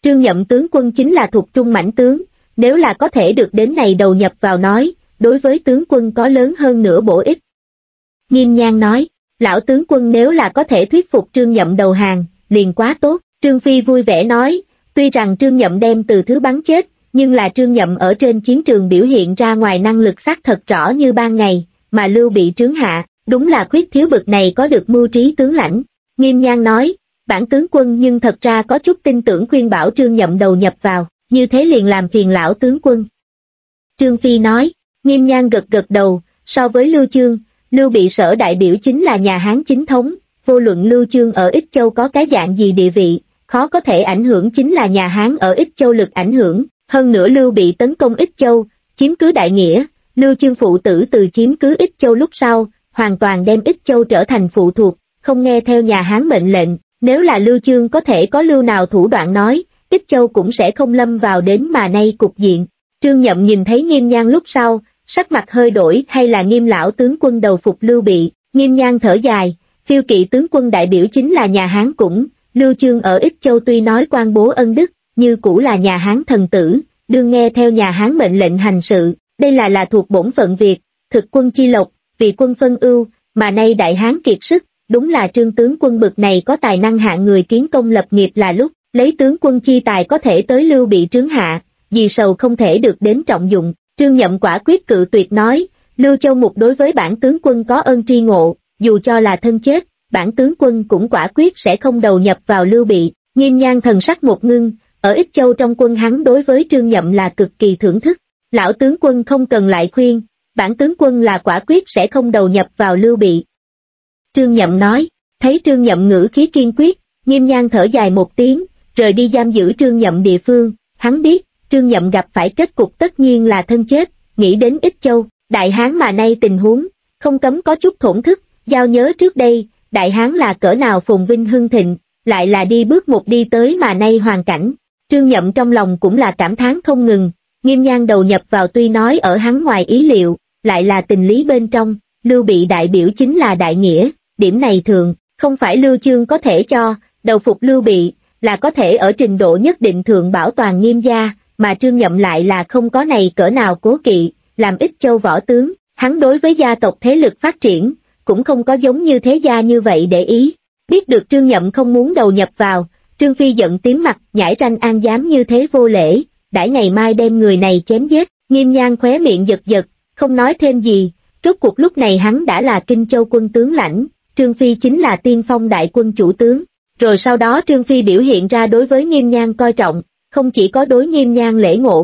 Trương Nhậm tướng quân chính là thuộc trung mãnh tướng, nếu là có thể được đến này đầu nhập vào nói, đối với tướng quân có lớn hơn nữa bổ ích. Nghiêm Nhan nói, lão tướng quân nếu là có thể thuyết phục Trương Nhậm đầu hàng, liền quá tốt. Trương Phi vui vẻ nói, tuy rằng Trương Nhậm đem Từ Thứ bắn chết, nhưng là Trương Nhậm ở trên chiến trường biểu hiện ra ngoài năng lực xác thật rõ như ban ngày, mà Lưu Bị trướng hạ, đúng là khuyết thiếu bực này có được mưu trí tướng lãnh. Nghiêm Nhan nói, bản tướng quân nhưng thật ra có chút tin tưởng khuyên bảo Trương Nhậm đầu nhập vào, như thế liền làm phiền lão tướng quân. Trương Phi nói, Nghiêm Nhan gật gật đầu, so với Lưu Chương, Lưu Bị sở đại biểu chính là nhà Hán chính thống, vô luận Lưu Chương ở Ích Châu có cái dạng gì địa vị, khó có thể ảnh hưởng chính là nhà Hán ở Ích Châu lực ảnh hưởng, hơn nữa Lưu Bị tấn công Ích Châu, chiếm cứ đại nghĩa, Lưu Chương phụ tử từ chiếm cứ Ích Châu lúc sau, hoàn toàn đem Ích Châu trở thành phụ thuộc, không nghe theo nhà Hán mệnh lệnh, nếu là Lưu Chương có thể có lưu nào thủ đoạn nói, Ích Châu cũng sẽ không lâm vào đến mà nay cục diện. Trương Nhậm nhìn thấy Nghiêm Nhan lúc sau, sắc mặt hơi đổi hay là Nghiêm lão tướng quân đầu phục Lưu Bị, Nghiêm Nhan thở dài, Phiêu Kỵ tướng quân đại biểu chính là nhà Hán cũng, Lưu Chương ở Ích Châu tuy nói quan bố ân đức, như cũ là nhà Hán thần tử, đương nghe theo nhà Hán mệnh lệnh hành sự, đây là thuộc bổn phận việc, thực quân chi lộc, vì quân phân ưu, mà nay đại Hán kiệt sức, đúng là Trương tướng quân bực này có tài năng hạng người kiến công lập nghiệp là lúc, lấy tướng quân chi tài có thể tới Lưu Bị trướng hạ, vì sầu không thể được đến trọng dụng. Trương Nhậm quả quyết cự tuyệt nói, Lưu Châu Mục đối với bản tướng quân có ơn tri ngộ, dù cho là thân chết, bản tướng quân cũng quả quyết sẽ không đầu nhập vào Lưu Bị. Nghiêm Nhan thần sắc một ngưng, ở Ích Châu trong quân hắn đối với Trương Nhậm là cực kỳ thưởng thức. Lão tướng quân không cần lại khuyên, bản tướng quân là quả quyết sẽ không đầu nhập vào Lưu Bị. Trương Nhậm nói, thấy Trương Nhậm ngữ khí kiên quyết, Nghiêm Nhan thở dài một tiếng, rời đi giam giữ Trương Nhậm địa phương, hắn biết, Trương Nhậm gặp phải kết cục tất nhiên là thân chết, nghĩ đến Ích Châu, Đại Hán mà nay tình huống, không cấm có chút thổn thức, giao nhớ trước đây, Đại Hán là cỡ nào phồn vinh hưng thịnh, lại là đi bước một đi tới mà nay hoàn cảnh. Trương Nhậm trong lòng cũng là cảm thán không ngừng, Nghiêm Nhan đầu nhập vào tuy nói ở hắn ngoài ý liệu, lại là tình lý bên trong, Lưu Bị đại biểu chính là đại nghĩa, điểm này thường, không phải Lưu Chương có thể cho, đầu phục Lưu Bị, là có thể ở trình độ nhất định thượng bảo toàn Nghiêm gia, mà Trương Nhậm lại là không có này cỡ nào cố kỵ, làm Ích Châu võ tướng, hắn đối với gia tộc thế lực phát triển, cũng không có giống như thế gia như vậy để ý. Biết được Trương Nhậm không muốn đầu nhập vào, Trương Phi giận tím mặt, nhãi ranh an dám như thế vô lễ, đãi ngày mai đem người này chém giết. Nghiêm Nhan khóe miệng giật giật, không nói thêm gì, rốt cuộc lúc này hắn đã là Kinh Châu quân tướng lãnh, Trương Phi chính là tiên phong đại quân chủ tướng, rồi sau đó Trương Phi biểu hiện ra đối với Nghiêm Nhan coi trọng, không chỉ có đối Nghiêm Nhan lễ ngộ